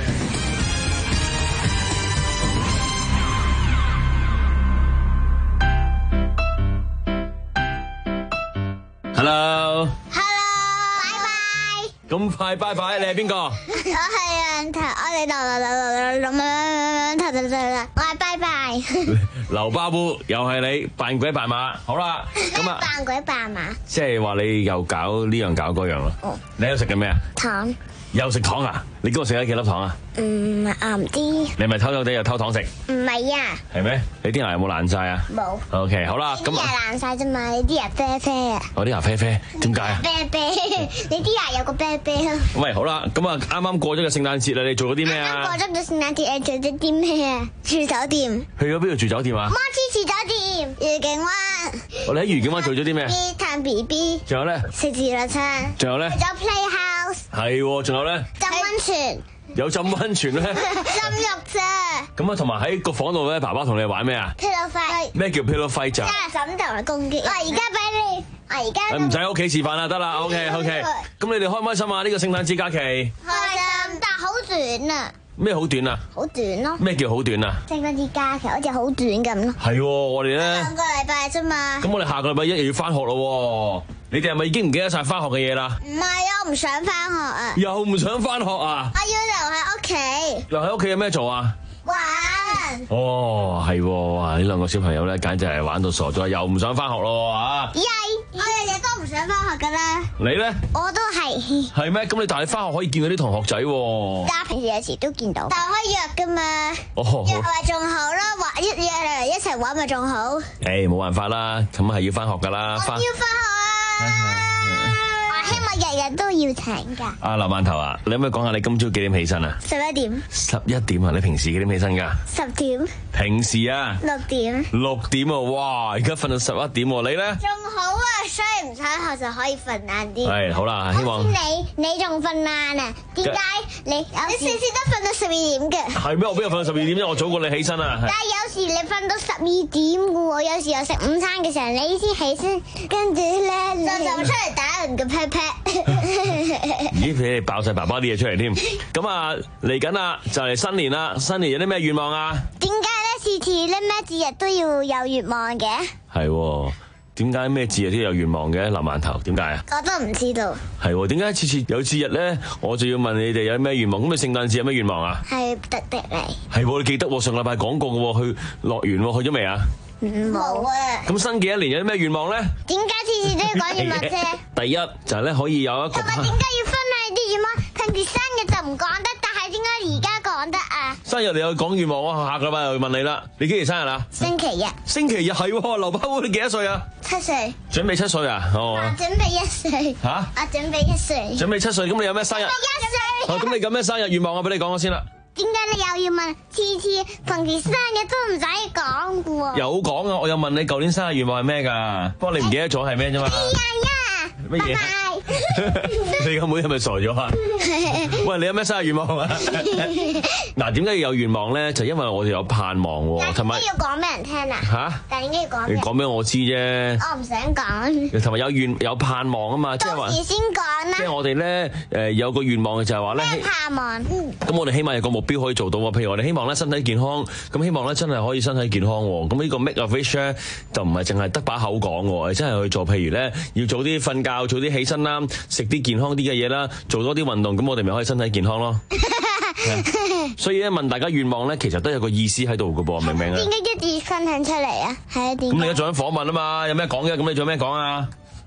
S12: Hello，Hello，
S5: 拜拜。
S12: 咁快拜拜，你係邊個？
S5: 我係梁頭，我哋劉劉劉劉劉劉頭頭頭頭，我係拜拜。
S12: 劉巴布又係你扮鬼扮馬，好啦，咁啊，
S5: 扮鬼扮馬，
S12: 即係話你又搞呢樣搞嗰樣咯。哦，你喺度食緊咩啊？
S5: 糖。
S12: 又食糖啊？你今日食咗幾粒糖啊？
S5: 嗯，我唔知。
S12: 你咪偷偷地又偷糖食？
S5: 唔係啊。
S12: 係咩？你啲牙有冇爛晒啊？
S5: 冇。
S12: OK， 好啦，咁
S5: 啲牙爛晒啫嘛，你啲牙啡啡啊。
S12: 我啲牙啡啡，點解啊？
S5: 啡啡，你啲牙有個啡啡咯。
S12: 喂，好啦，咁啊，啱啱過咗個聖誕節啦，你做咗啲咩啊？
S5: 啱過咗個聖誕節，你做咗啲咩啊？住酒店。
S12: 去咗邊度住酒店啊？
S5: 摩天住酒店，愉景灣。
S12: 我哋喺愉景灣做咗啲咩？
S5: 探 B B。
S12: 仲有咧？
S5: 食自助餐。
S12: 仲有咧？
S5: 去咗 Playhouse。
S12: 係，仲有咧？
S5: 浸溫泉。
S12: 有浸溫泉咧？
S5: 浸浴啫。
S12: 咁啊，同埋喺個房度咧，爸爸同你玩咩啊
S5: ？Pillow fight。
S12: 咩叫 Pillow fight 咋？
S5: 枕頭嚟攻擊。我而家俾你，我而家。
S12: 唔使喺屋企示範啦，得啦 ，OK OK。咁你哋開唔開心啊？呢個聖誕節假期。
S5: 開心，但係好短啊。
S12: 咩好短啊？
S5: 好短咯。
S12: 咩叫好短啊？
S5: 聖誕節假期好似好短咁咯。
S12: 係，我哋咧
S5: 兩個禮拜啫嘛。
S12: 咁我哋下個禮拜一又要翻學咯。你哋係咪已經唔記得晒翻學嘅嘢啦？
S5: 唔係啊，我唔想翻學啊。
S12: 又唔想翻學啊？
S5: 我要留喺屋企。
S12: 留喺屋企有咩做啊？
S5: 玩。
S12: 哦，係，哇！呢兩個小朋友咧，簡直係玩到傻咗，又唔想翻學咯嚇。
S5: 係，我日日都唔想翻學噶啦。
S12: 你咧？
S5: 我都係。
S12: 係咩？咁你但係翻學可以見到啲同學仔喎。
S5: 但係平時有時都見到。但係可以約噶嘛？
S12: 哦。
S5: 約埋仲好啦，玩一約嚟一齊玩咪仲好。
S12: 誒，冇辦法啦，咁係要翻學噶啦。
S5: 我要翻學啊！我希望日日都要請噶。
S12: 阿劉饅頭啊，你可唔可以講下你今朝幾點起身啊？
S5: 十一點。
S12: 十一點啊？你平時幾點起身噶？
S5: 十點。
S12: 平時啊？
S5: 六點。
S12: 六點啊！哇，而家瞓到十一點喎，你咧？
S5: 仲好啊，所以唔返學就可以瞓晏啲。
S12: 係，好啦，希望。
S5: 你你仲瞓晏啊？點解你你次次都瞓到十二點嘅？
S12: 係咩？我邊度瞓到十二點啫？我早過你起身啊！
S5: 但係有時你瞓到十二點嘅喎，有時又食午餐嘅時候你先起身，跟住咧就就出嚟打人嘅 pat pat。
S12: 咦，俾你爆晒爸爸啲嘢出嚟添。咁啊，嚟緊啦，就嚟新年啦。新年有啲咩願望啊？
S5: 點解咧？次次咧咩節日都要有願望嘅？
S12: 係，點解咩節日都有願望嘅？劉饅頭，點解啊？
S5: 我都唔知道。
S12: 係，點解次次有節日咧，我就要問你哋有咩願望？咁你聖誕節有咩願望啊？
S5: 係迪迪尼。
S12: 係，你記得上禮拜講過嘅，去樂園，去咗未啊？
S5: 冇啊！
S12: 咁新嘅一年有啲咩願望咧？
S5: 點解次次都要講願望啫？
S12: 第一就係咧可以有一個。
S5: 同埋點解要分享啲願望？平時生日就唔講得，但係點解而家講得啊？
S12: 生日你有講願望啊？下個禮拜又問你啦。你幾時生日啊？
S5: 星期日。
S12: 星期日係，劉巴布你幾多歲啊？
S5: 七歲。
S12: 準備七歲啊？哦。
S5: 我準備一歲。
S12: 吓？
S5: 我準備一歲。
S12: 準備七歲，咁你有咩生日？
S5: 一歲。
S12: 哦，咁你有咩生日願望啊？俾你講咗先啦。
S5: 點解你又要問？次次平時生日都唔使講嘅喎。
S12: 有講啊！我有問你舊年生日願望係咩㗎？不過你唔記得咗係咩啫嘛？
S5: 哎呀！
S12: 乜嘢？你個妹係咪傻咗啊？喂，你有咩生日願望啊？嗱，點解要有願望咧？就因為我哋有盼望喎，同埋
S5: 要講俾人聽啊！
S12: 嚇？
S5: 但係點解要講？
S12: 你講俾我知啫。
S5: 我唔想講。
S12: 同埋有願有盼望啊嘛，即係話。
S5: 到時先講啦。
S12: 即係我哋咧誒有個願望嘅就係話咧。
S5: 咩盼望？
S12: 咁我哋希望有個目標可以做到喎。譬如我哋希望咧身體健康，咁希望咧真係可以身體健康喎。咁呢個 make a wish 咧就唔係淨係得把口講喎，真係去做。譬如咧要早啲瞓覺，早啲起身啦，食啲健康啲嘅嘢啦，做多啲運動，咁我哋咪可以身體健康咯。所以咧問大家願望咧，其實都有個意思喺度嘅噃，明唔明啊？
S5: 點解一直分享出嚟啊？係啊，點？
S12: 咁你而家做緊訪問啊嘛，有咩講嘅？咁你做咩講啊？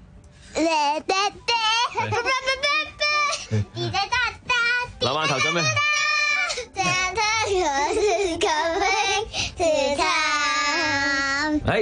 S12: 劉饅頭做咩？誒，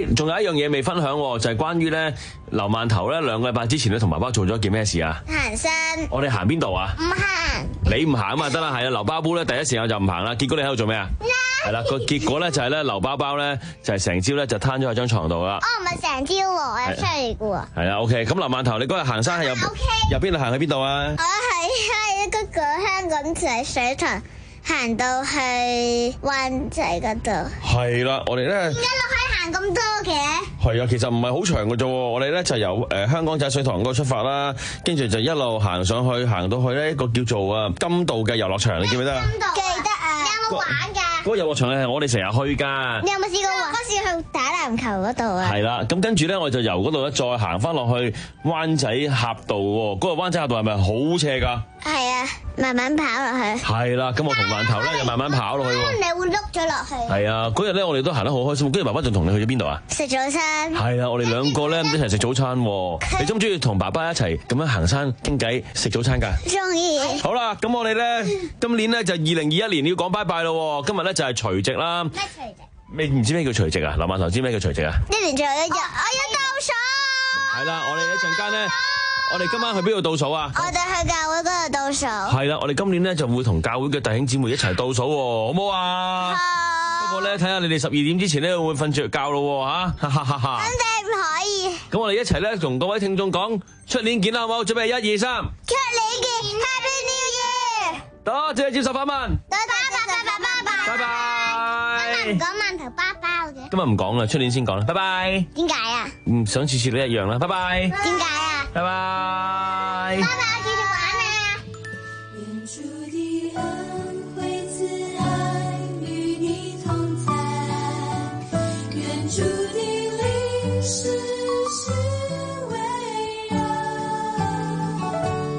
S12: 誒，仲有一樣嘢未分享，就係關於咧劉饅頭咧兩個禮拜之前咧同爸爸做咗件咩事啊？
S5: 行山。
S12: 我哋行邊度啊？
S5: 唔行。
S12: 你唔行啊嘛，得啦，係啊，劉包包咧第一時間就唔行啦。結果你喺度做咩啊？係啦，個結果咧就係咧劉包包咧就係成朝咧就攤咗喺張床度啦。
S5: 哦，唔係成朝喎，我有出嚟嘅喎。
S12: 係啊 ，OK。咁劉饅頭，你嗰日行山係由由邊度行去邊度啊？
S5: 我喺喺嗰個香港仔水塘行到去灣仔嗰度。
S12: 係啦，我哋咧。
S5: 點解你可以行咁多嘅？
S12: 係啊，其實唔係好長嘅啫。我哋咧就由誒、呃、香港仔水塘嗰度出發啦，跟住就一路行上去，行到去呢一個叫做啊金道嘅遊樂場，你記唔記得啊？
S5: 金道記得啊。你有冇玩㗎？
S12: 嗰個遊樂場咧係我哋成日去㗎。
S5: 你有冇試過玩？嗰時去打籃球嗰度啊。
S12: 係啦，咁跟住咧我就由嗰度咧再行翻落去灣仔峽道喎。嗰、那個灣仔峽道係咪好斜㗎？
S5: 係啊，慢慢跑落去。
S12: 係啦，咁我同饅頭咧就慢慢跑落去喎。
S5: 你會碌咗落去。
S12: 係啊，嗰日咧我哋都行得好開心，跟住爸爸仲同你去咗邊度啊？
S5: 食早餐。
S12: 係啊，我哋兩個咧一齊食早餐。你中唔中意同爸爸一齊咁樣行山傾偈食早餐㗎？
S5: 中意。
S12: 好啦，咁我哋咧今年咧就二零二一年要講拜拜咯。今日咧就係除夕啦。
S5: 咩除夕？
S12: 你唔知咩叫除夕啊？劉饅頭知咩叫除夕啊？
S5: 一年最後一日，我要倒數。
S12: 係啦，我哋一陣間咧，我哋今晚去邊度倒數啊？
S5: 我哋去教會嗰度倒數。
S12: 係啦，我哋今年咧就會同教會嘅弟兄姊妹一齊倒數，好唔好啊？好。不過咧，睇下你哋十二點之前咧會唔會瞓着覺咯吓？哈哈哈！
S5: 肯定唔可以。
S12: 咁我哋一齊咧同各位聽眾講，出年見啦，好唔好？準備一二三。
S5: 出年見 ，Happy New Year！
S12: 多謝接受訪問。
S5: 多謝拜拜拜拜。
S12: 拜拜。
S5: 今日唔講饅頭包包嘅。
S12: 今日唔講啦，出年先講啦。拜拜。
S5: 點解啊？
S12: 唔想次次都一樣啦。拜拜。
S5: 點解啊？
S12: 拜拜。
S5: 拜拜，繼續玩啊！
S6: 願主的恩惠慈愛與你同在，願主的靈時時圍繞，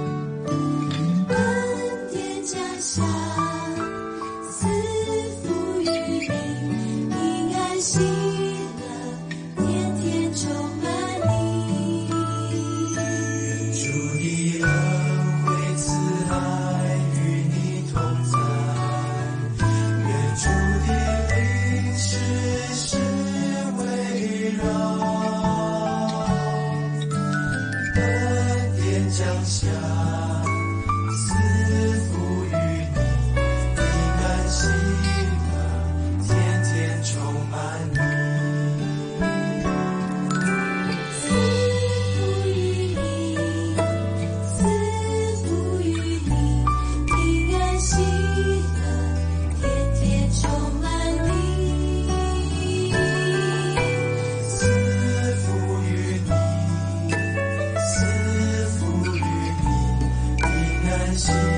S6: 恩典降下，賜福於你，平安喜樂，天天充滿你。願主的恩惠慈愛與你同在，願主的靈時時圍繞，恩典降下，賜福於你，平安喜樂，天天充滿你。賜福於你，賜福於你，平安喜樂，天天充滿你。賜福於你，賜福於你，平安喜樂。